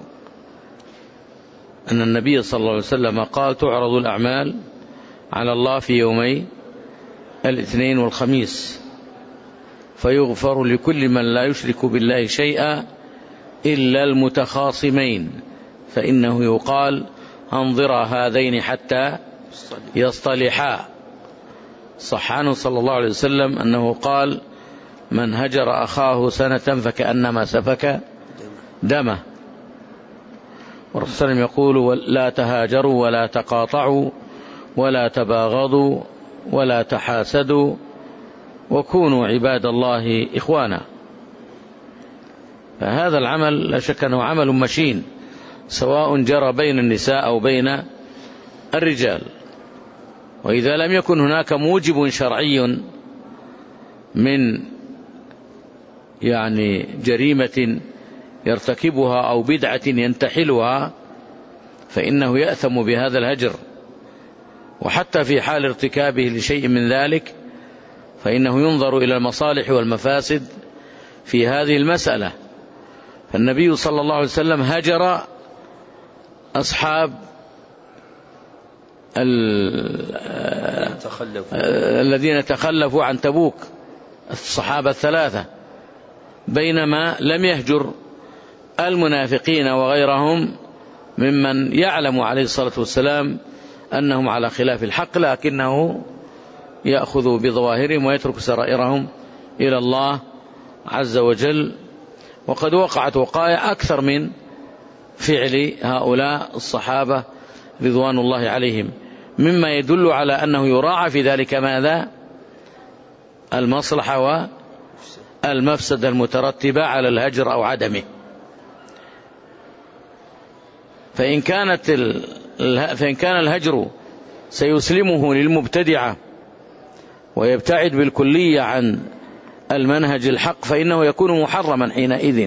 أن النبي صلى الله عليه وسلم قال: تعرض الأعمال على الله في يومي الاثنين والخميس، فيغفر لكل من لا يشرك بالله شيئا إلا المتخاصمين، فإنه يقال: انظرا هذين حتى يصطلحا. صح عنه صلى الله عليه وسلم أنه قال: من هجر أخاه سنة فكأنما سفك دمه. والرسول صلى الله عليه وسلم يقول: لا تهاجروا ولا تقاطعوا ولا تباغضوا ولا تحاسدوا وكونوا عباد الله إخوانا. فهذا العمل لا شك أنه عمل مشين، سواء جرى بين النساء أو بين الرجال. وإذا لم يكن هناك موجب شرعي من يعني جريمة يرتكبها أو بدعة ينتحلها فإنه يأثم بهذا الهجر. وحتى في حال ارتكابه لشيء من ذلك فإنه ينظر إلى المصالح والمفاسد في هذه المسألة. فالنبي صلى الله عليه وسلم هجر أصحاب الذين تخلفوا عن تبوك، الصحابة 3، بينما لم يهجر المنافقين وغيرهم ممن يعلم عليه الصلاة والسلام أنهم على خلاف الحق، لكنه يأخذ بظواهرهم ويترك سرائرهم إلى الله عز وجل. وقد وقعت وقائع أكثر من فعل هؤلاء الصحابة رضوان الله عليهم، مما يدل على أنه يراعى في ذلك ماذا؟ المصلحة المفسدة المترتبة على الهجر أو عدمه. فإن كان الهجر سيسلمه للمبتدعة ويبتعد بالكلية عن المنهج الحق فإنه يكون محرما حينئذ.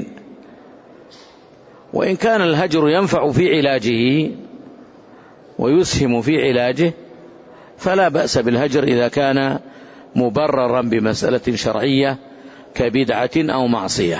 وإن كان الهجر ينفع في علاجه ويسهم في علاجه فلا بأس بالهجر إذا كان مبررا بمسألة شرعية كبدعة أو معصية.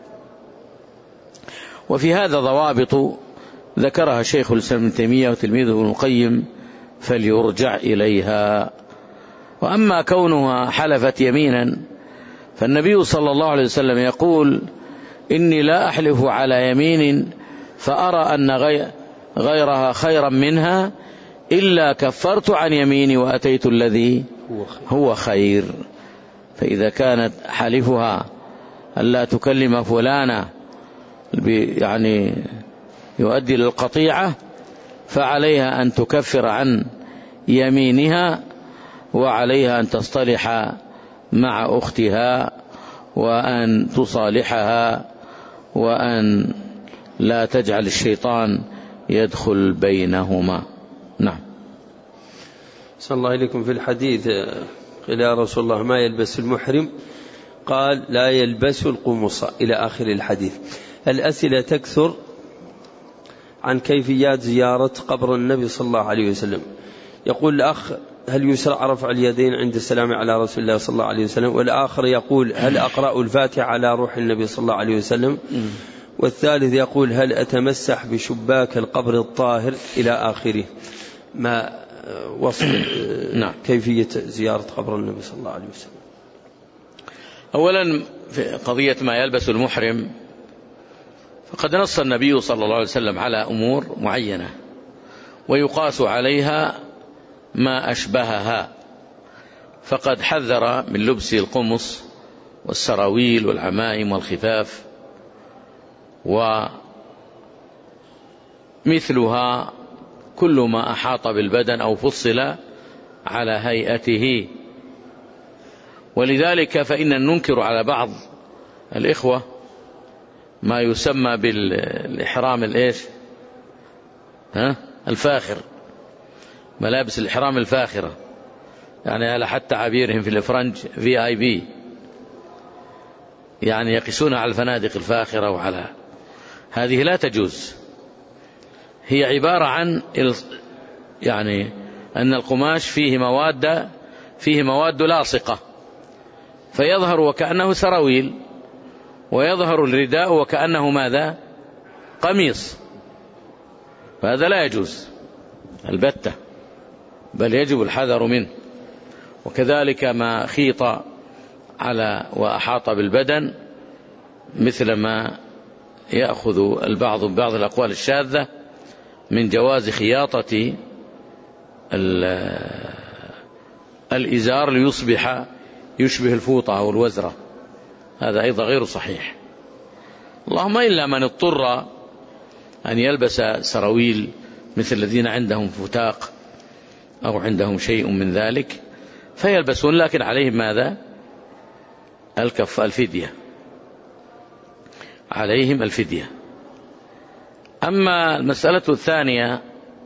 وفي هذا ضوابط ذكرها شيخ الإسلام ابن تيمية وتلميذه ابن القيم فليرجع إليها. وأما كونها حلفت يمينا فالنبي صلى الله عليه وسلم يقول: إني لا أحلف على يمين فأرى أن غيرها خيرا منها إلا كفرت عن يميني وأتيت الذي هو خير. فإذا كانت حلفها ألا تكلم فلانا يعني يؤدي للقطيعة فعليها أن تكفر عن يمينها، وعليها أن تصطلح مع أختها وأن تصالحها وأن لا تجعل الشيطان يدخل بينهما. نعم. صلى الله عليكم. في الحديث قيل يا رسول الله ما يلبس المحرم؟ قال: لا يلبس القمص، إلى آخر الحديث. الأسئلة تكثر عن كيفيات زيارة قبر النبي صلى الله عليه وسلم. يقول الأخ: هل يشرع رفع اليدين عند السلام على رسول الله صلى الله عليه وسلم؟ والآخر يقول: هل أقرأ الفاتحة على روح النبي صلى الله عليه وسلم؟ والثالث يقول: هل أتمسح بشباك القبر الطاهر؟ إلى آخره. ما وصف كيفية زيارة قبر النبي صلى الله عليه وسلم؟ أولا في قضية ما يلبس المحرم فقد نص النبي صلى الله عليه وسلم على أمور معينة ويقاس عليها ما أشبهها، فقد حذر من لبس القمص والسراويل والعمائم والخفاف ومثلها كل ما أحاط بالبدن أو فصل على هيئته. ولذلك فإن ننكر على بعض الإخوة ما يسمى بالإحرام الفاخر، ملابس الإحرام الفاخرة، يعني على حتى تعابيرهم في الفرنج VIP، يعني يقيسون على الفنادق الفاخرة وعلى هذه لا تجوز. هي عبارة عن يعني أن القماش فيه مواد لاصقة فيظهر وكأنه سراويل، ويظهر الرداء وكأنه ماذا؟ قميص، فهذا لا يجوز البتة، بل يجب الحذر منه. وكذلك ما خيط على وأحاط بالبدن مثل ما يأخذ البعض ببعض الأقوال الشاذة من جواز خياطة الإزار ليصبح يشبه الفوطة أو الوزرة، هذا أيضا غير صحيح. اللهم إلا من اضطر أن يلبس سراويل مثل الذين عندهم فتاق أو عندهم شيء من ذلك فيلبسون، لكن عليهم ماذا؟ الفدية، عليهم الفدية. أما المسألة الثانية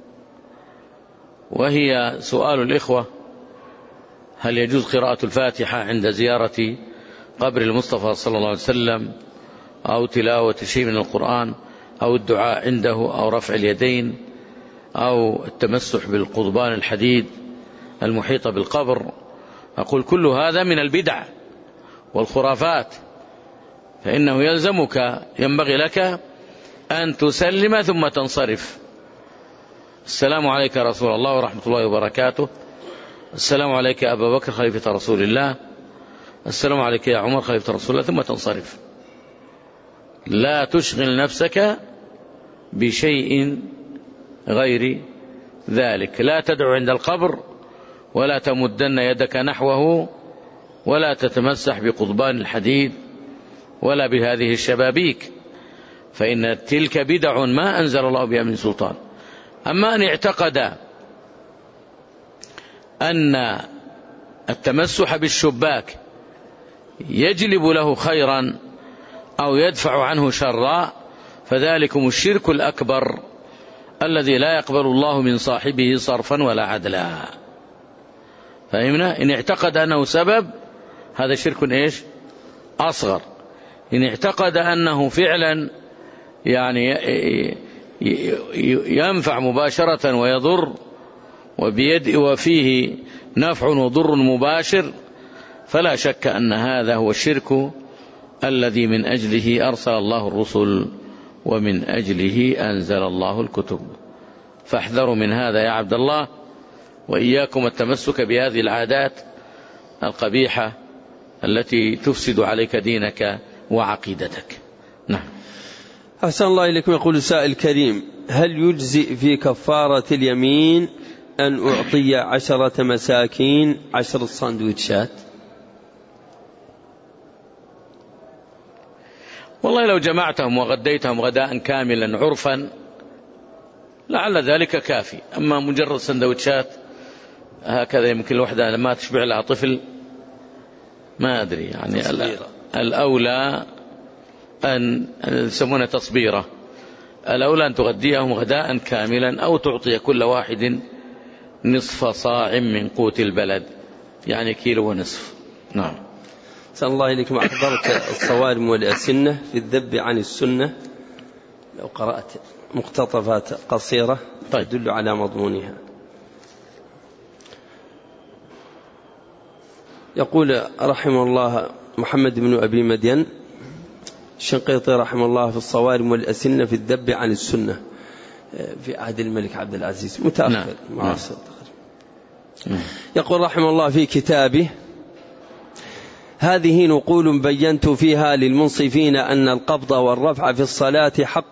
وهي سؤال الإخوة: هل يجوز قراءة الفاتحة عند زيارة قبر المصطفى صلى الله عليه وسلم أو تلاوة شيء من القرآن أو الدعاء عنده أو رفع اليدين أو التمسح بالقضبان الحديد المحيطة بالقبر؟ أقول كل هذا من البدع والخرافات، فإنه ينبغي لك أن تسلم ثم تنصرف. السلام عليك يا رسول الله ورحمة الله وبركاته، السلام عليك يا أبا بكر خليفة رسول الله، السلام عليك يا عمر خليفة رسول الله، ثم تنصرف. لا تشغل نفسك بشيء غير ذلك، لا تدعو عند القبر ولا تمدن يدك نحوه ولا تتمسح بقضبان الحديد ولا بهذه الشبابيك، فإن تلك بدع ما أنزل الله بها من سلطان. أما أن اعتقد أن التمسح بالشباك يجلب له خيرا أو يدفع عنه شرا فذلكم الشرك الأكبر الذي لا يقبل الله من صاحبه صرفا ولا عدلا. فهمنا؟ إن اعتقد أنه سبب هذا شرك إيش؟ أصغر. إن اعتقد أنه فعلا يعني ينفع مباشرة ويضر وفيه نفع وضر مباشر فلا شك أن هذا هو الشرك الذي من أجله أرسل الله الرسل ومن أجله أنزل الله الكتب. فاحذروا من هذا يا عبد الله، وإياكم التمسك بهذه العادات القبيحة التي تفسد عليك دينك وعقيدتك. نعم. أحسن الله إليكم. يقول سائل كريم: هل يجزئ في كفارة اليمين أن أعطي 10 مساكين 10 ساندويتشات؟ والله لو جمعتهم وغديتهم غداء كاملا عرفا لعل ذلك كافي. أما مجرد سندوتشات هكذا يمكن الوحدة لما تشبع لها طفل ما أدري يعني الأولى أن يسمونه تصبيرة، الأولى أن تغديهم غداء كاملا أو تعطي كل واحد نصف صاع من قوت البلد يعني 1.5 كيلو. نعم. أحسن الله إليكم. أحضرت الصوارم والأسنة في الذب عن السنة، لو قرأت مقتطفات قصيرة تدل على مضمونها. يقول رحمه الله محمد بن أبي مدين الشنقيطي رحمه الله في الصوارم والأسنة في الذب عن السنة في عهد الملك عبد العزيز متأخر معاصر. يقول رحمه الله في كتابه: هذه نقول بينت فيها للمنصفين أن القبض والرفع في الصلاة حق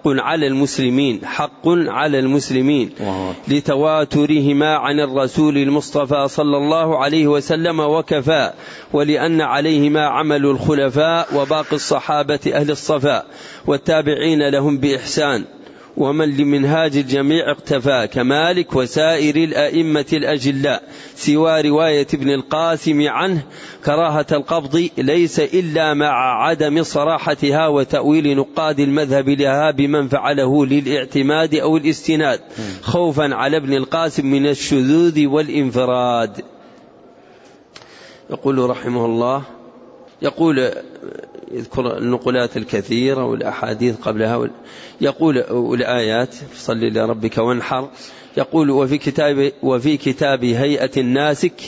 على المسلمين لتواترهما عن الرسول المصطفى صلى الله عليه وسلم وكفى، ولأن عليهما عمل الخلفاء وباقي الصحابة أهل الصفاء والتابعين لهم بإحسان، ومن لمنهاج الجميع اقتفى كمالك وسائر الأئمة الأجلاء، سوى رواية ابن القاسم عنه كراهة القبض ليس إلا مع عدم صراحتها وتأويل نقاد المذهب لها بمن فعله للاعتماد أو الاستناد خوفا على ابن القاسم من الشذوذ والانفراد. يقول رحمه الله، يقول يذكر النقلات الكثيرة والأحاديث قبلها، يقول الآيات صل لربك وانحر. يقول وفي كتاب هيئة الناسك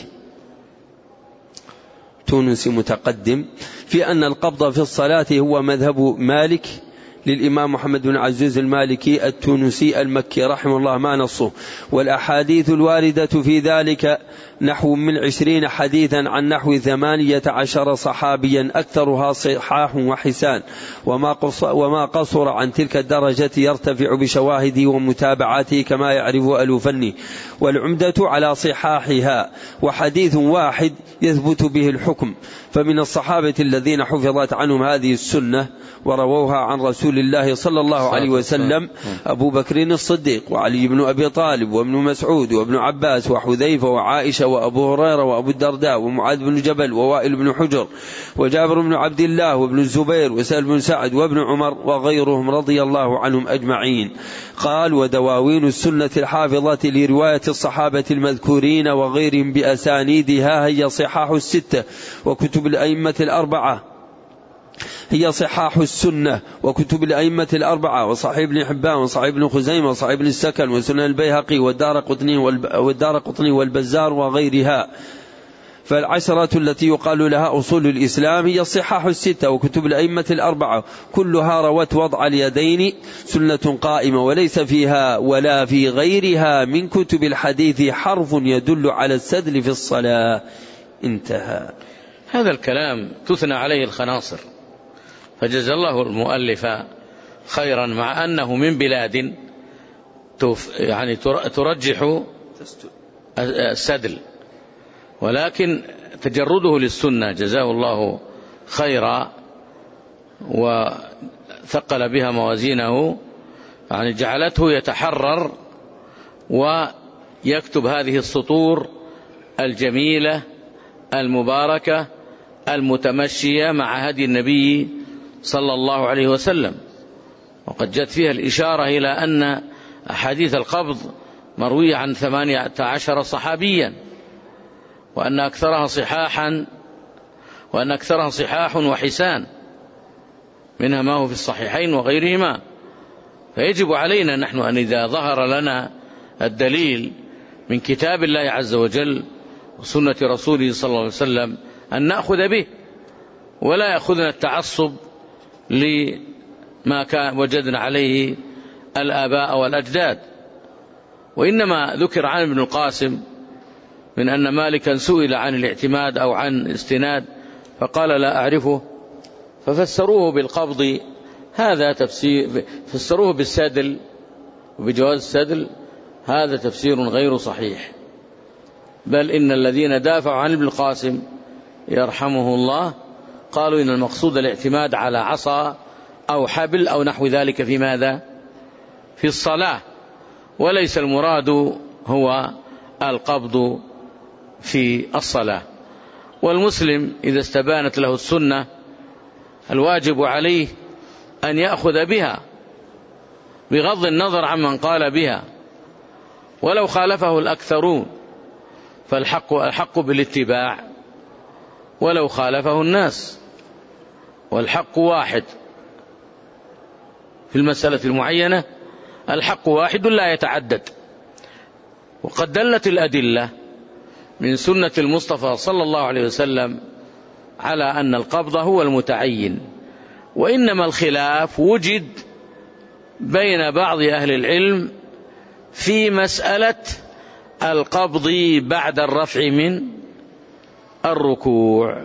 تونسي متقدم في أن القبض في الصلاة هو مذهب مالك للإمام محمد بن عزوز المالكي التونسي المكي رحمه الله ما نصه، والأحاديث الواردة في ذلك نحو من 20 حديثا عن نحو 18 صحابيا أكثرها صحاح وحسان، وما قصر عن تلك الدرجة يرتفع بشواهده ومتابعاته كما يعرف أهل فنه، والعمدة على صحاحها، وحديث واحد يثبت به الحكم. فمن الصحابة الذين حفظت عنهم هذه السنة ورووها عن رسول الله صلى الله عليه وسلم أبو بكر الصديق وعلي بن أبي طالب وابن مسعود وابن عباس وحذيفة وعائشة وأبو هريرة وأبو الدرداء ومعاذ بن جبل ووائل بن حجر وجابر بن عبد الله وابن الزبير وسهل بن سعد وابن عمر وغيرهم رضي الله عنهم أجمعين. قال: ودواوين السنة الحافظة لرواية الصحابة المذكورين وغيرهم بأسانيدها هي صحاح الستة وكتب الأئمة الأربعة، هي صحاح السنة وكتب الأئمة الأربعة وصحيح ابن حبان وصحيح ابن خزيمة وصحيح ابن السكن وسنن البيهقي والدار قطني والبزار وغيرها. فالعشرة التي يقال لها أصول الإسلام هي الصحاح الستة وكتب الأئمة الأربعة، كلها روت وضع اليدين سنة قائمة، وليس فيها ولا في غيرها من كتب الحديث حرف يدل على السدل في الصلاة. انتهى. هذا الكلام تثنى عليه الخناصر، فجزا الله المؤلف خيرا، مع أنه من بلاد يعني ترجح السدل، ولكن تجرده للسنة جزاه الله خيرا وثقل بها موازينه، يعني جعلته يتحرر ويكتب هذه السطور الجميلة المباركة المتمشية مع هدي النبي صلى الله عليه وسلم. وقد جاءت فيها الإشارة إلى أن أحاديث القبض مروية عن 18 صحابيا، وأن أكثرها صحاح وحسان، منها ما هو في الصحيحين وغيرهما. فيجب علينا نحن أن إذا ظهر لنا الدليل من كتاب الله عز وجل وسنة رسوله صلى الله عليه وسلم أن نأخذ به، ولا يأخذنا التعصب لما كان وجدنا عليه الآباء والأجداد. وإنما ذكر عن ابن القاسم من أن مالكا سئل عن الاعتماد أو عن استناد فقال لا أعرفه، ففسروه بالقبض، هذا تفسير، فسروه بالسدل وبجواز السدل، هذا تفسير غير صحيح. بل إن الذين دافعوا عن ابن القاسم يرحمه الله قالوا إن المقصود الاعتماد على عصا أو حبل أو نحو ذلك في ماذا؟ في الصلاة، وليس المراد هو القبض في الصلاة. والمسلم إذا استبانت له السنة الواجب عليه أن يأخذ بها بغض النظر عمن قال بها، ولو خالفه الأكثرون فالحق بالاتباع ولو خالفه الناس، والحق واحد في المسألة المعينة، الحق واحد لا يتعدد. وقد دلت الأدلة من سنة المصطفى صلى الله عليه وسلم على أن القبض هو المتعين، وإنما الخلاف وجد بين بعض أهل العلم في مسألة القبض بعد الرفع من الركوع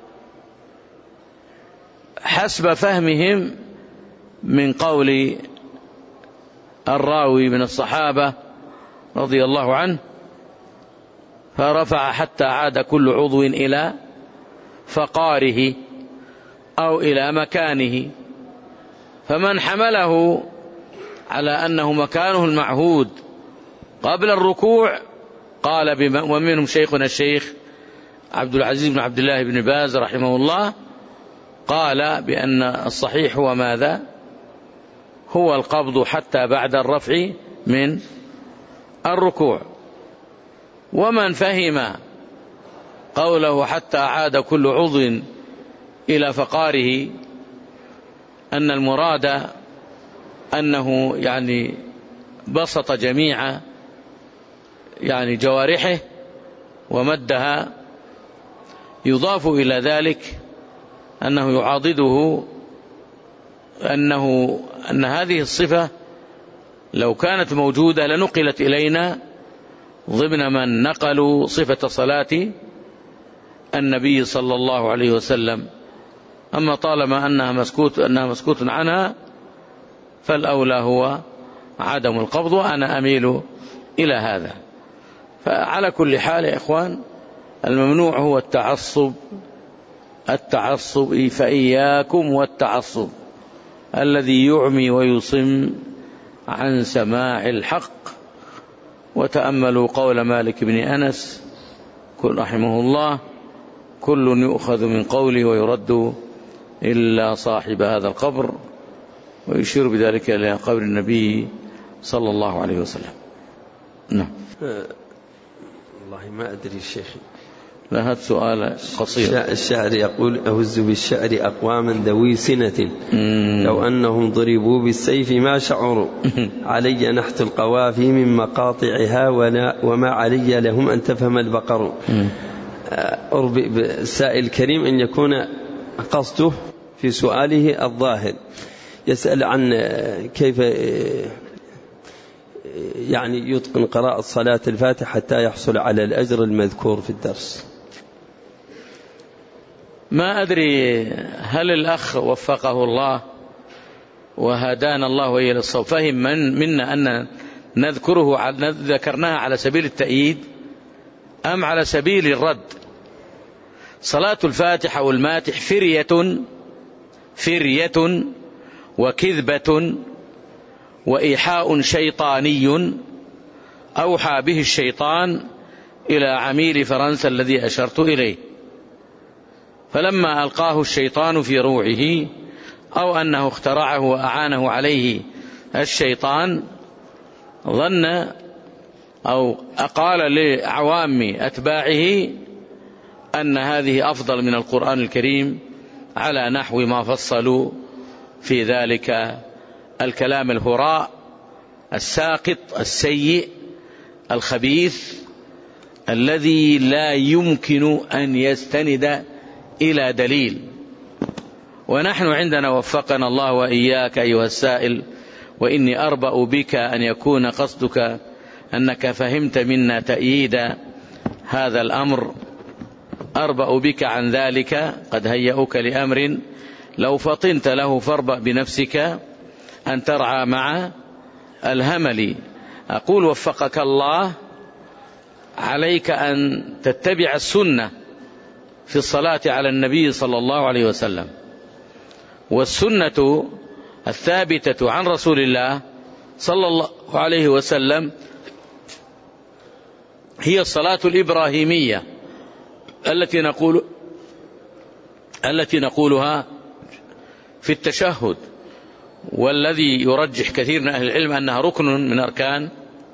حسب فهمهم من قول الراوي من الصحابة رضي الله عنه، فرفع حتى عاد كل عضو إلى فقاره أو إلى مكانه. فمن حمله على أنه مكانه المعهود قبل الركوع قال ومنهم شيخنا الشيخ عبد العزيز بن عبد الله بن باز رحمه الله قال بأن الصحيح هو ماذا؟ هو القبض حتى بعد الرفع من الركوع. ومن فهم قوله حتى عاد كل عضو إلى فقاره أن المراد أنه يعني بسط جميع جوارحه ومدها، يضاف إلى ذلك أنه يعاضده أن هذه الصفة لو كانت موجودة لنقلت إلينا ضمن من نقلوا صفة صلاة النبي صلى الله عليه وسلم. أما طالما أنها مسكوت عنها فالأولى هو عدم القبض، وأنا أميل إلى هذا. فعلى كل حال يا إخوان الممنوع هو التعصب، فإياكم والتعصب الذي يعمي ويصم عن سماع الحق. وتأملوا قول مالك بن أنس رحمه الله: كل يؤخذ من قوله ويرد إلا صاحب هذا القبر، ويشير بذلك إلى قبر النبي صلى الله عليه وسلم. نعم. والله ما أدري الشيخ، لا هذا سؤال قصير. الشعر يقول: أهز بالشعر أقواما ذوي سنة لو أنهم ضربوا بالسيف ما شعروا علي نحت القوافي من مقاطعها وما علي لهم أن تفهم البقر. أربئ بالسائل الكريم أن يكون قصده في سؤاله الظاهر، يسأل عن كيف يتقن قراءة صلاة الفاتحة حتى يحصل على الأجر المذكور في الدرس. ما أدري هل الأخ وفقه الله وهدانا الله وإلى الصواب فهم منا أن ذكرناها على سبيل التأييد أم على سبيل الرد. صلاة الفاتحة والماتح فرية وكذبة وإيحاء شيطاني أوحى به الشيطان إلى عميل فرنسا الذي أشرت إليه. فلما ألقاه الشيطان في روعه أو أنه اخترعه وأعانه عليه الشيطان ظن أو أقال لعوام أتباعه أن هذه أفضل من القرآن الكريم على نحو ما فصلوا في ذلك الكلام الهراء الساقط السيء الخبيث الذي لا يمكن أن يستند إلى دليل. ونحن عندنا وفقنا الله وإياك أيها السائل، وإني أربأ بك أن يكون قصدك أنك فهمت منا تأييد هذا الأمر، أربأ بك عن ذلك، قد هيئوك لأمر لو فطنت له فاربأ بنفسك أن ترعى مع الهمل. أقول وفقك الله، عليك أن تتبع السنة في الصلاة على النبي صلى الله عليه وسلم، والسنة الثابتة عن رسول الله صلى الله عليه وسلم هي الصلاة الإبراهيمية التي نقولها في التشهد، والذي يرجح كثير من أهل العلم أنها ركن من أركان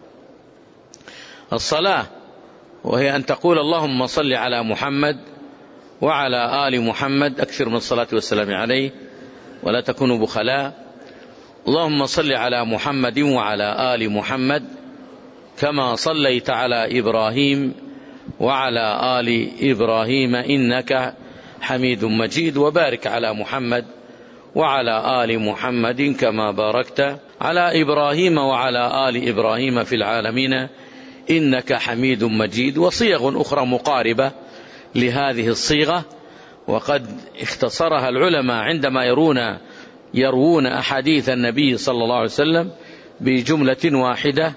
الصلاة، وهي أن تقول اللهم صل على محمد وعلى آل محمد، أكثر من الصلاة والسلام عليه ولا تكونوا بخلاء. اللهم صل على محمد وعلى آل محمد كما صليت على إبراهيم وعلى آل إبراهيم إنك حميد مجيد، وبارك على محمد وعلى آل محمد كما باركت على إبراهيم وعلى آل إبراهيم في العالمين إنك حميد مجيد. وصيغ أخرى مقاربة لهذه الصيغة، وقد اختصرها العلماء عندما يروون أحاديث النبي صلى الله عليه وسلم بجملة واحدة،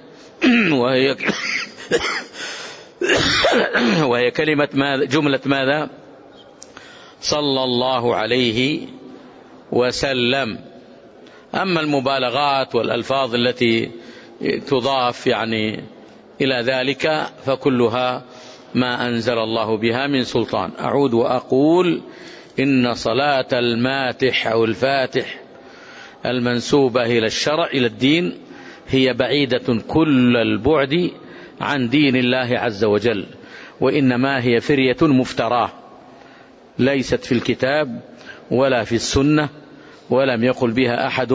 وهي جملة ماذا؟ صلى الله عليه وسلم. أما المبالغات والألفاظ التي تضاف إلى ذلك فكلها ما أنزل الله بها من سلطان. أعود وأقول إن صلاة الماتح أو الفاتح المنسوبة إلى الشرع إلى الدين هي بعيدة كل البعد عن دين الله عز وجل، وإنما هي فرية مفتراه ليست في الكتاب ولا في السنة، ولم يقل بها أحد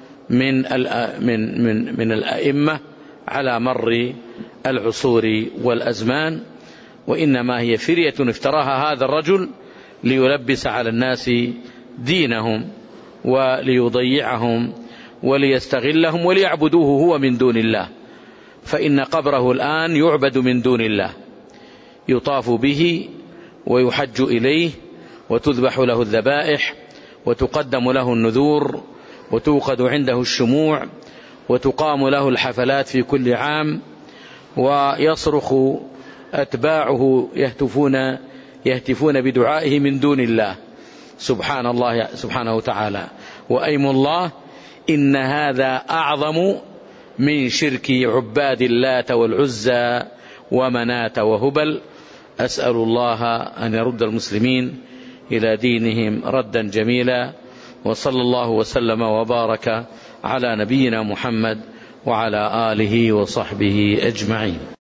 من الأئمة على مر العصور والأزمان، وإنما هي فرية افتراها هذا الرجل ليلبس على الناس دينهم وليضيعهم وليستغلهم وليعبدوه هو من دون الله. فإن قبره الآن يعبد من دون الله، يطاف به ويحج إليه وتذبح له الذبائح وتقدم له النذور وتوقد عنده الشموع وتقام له الحفلات في كل عام، ويصرخ أتباعه يهتفون بدعائه من دون الله سبحان الله سبحانه وتعالى. وأيم الله إن هذا أعظم من شرك عباد اللات والعزى ومناة وهبل. أسأل الله أن يرد المسلمين إلى دينهم ردا جميلا، وصلى الله وسلم وبارك على نبينا محمد وعلى آله وصحبه أجمعين.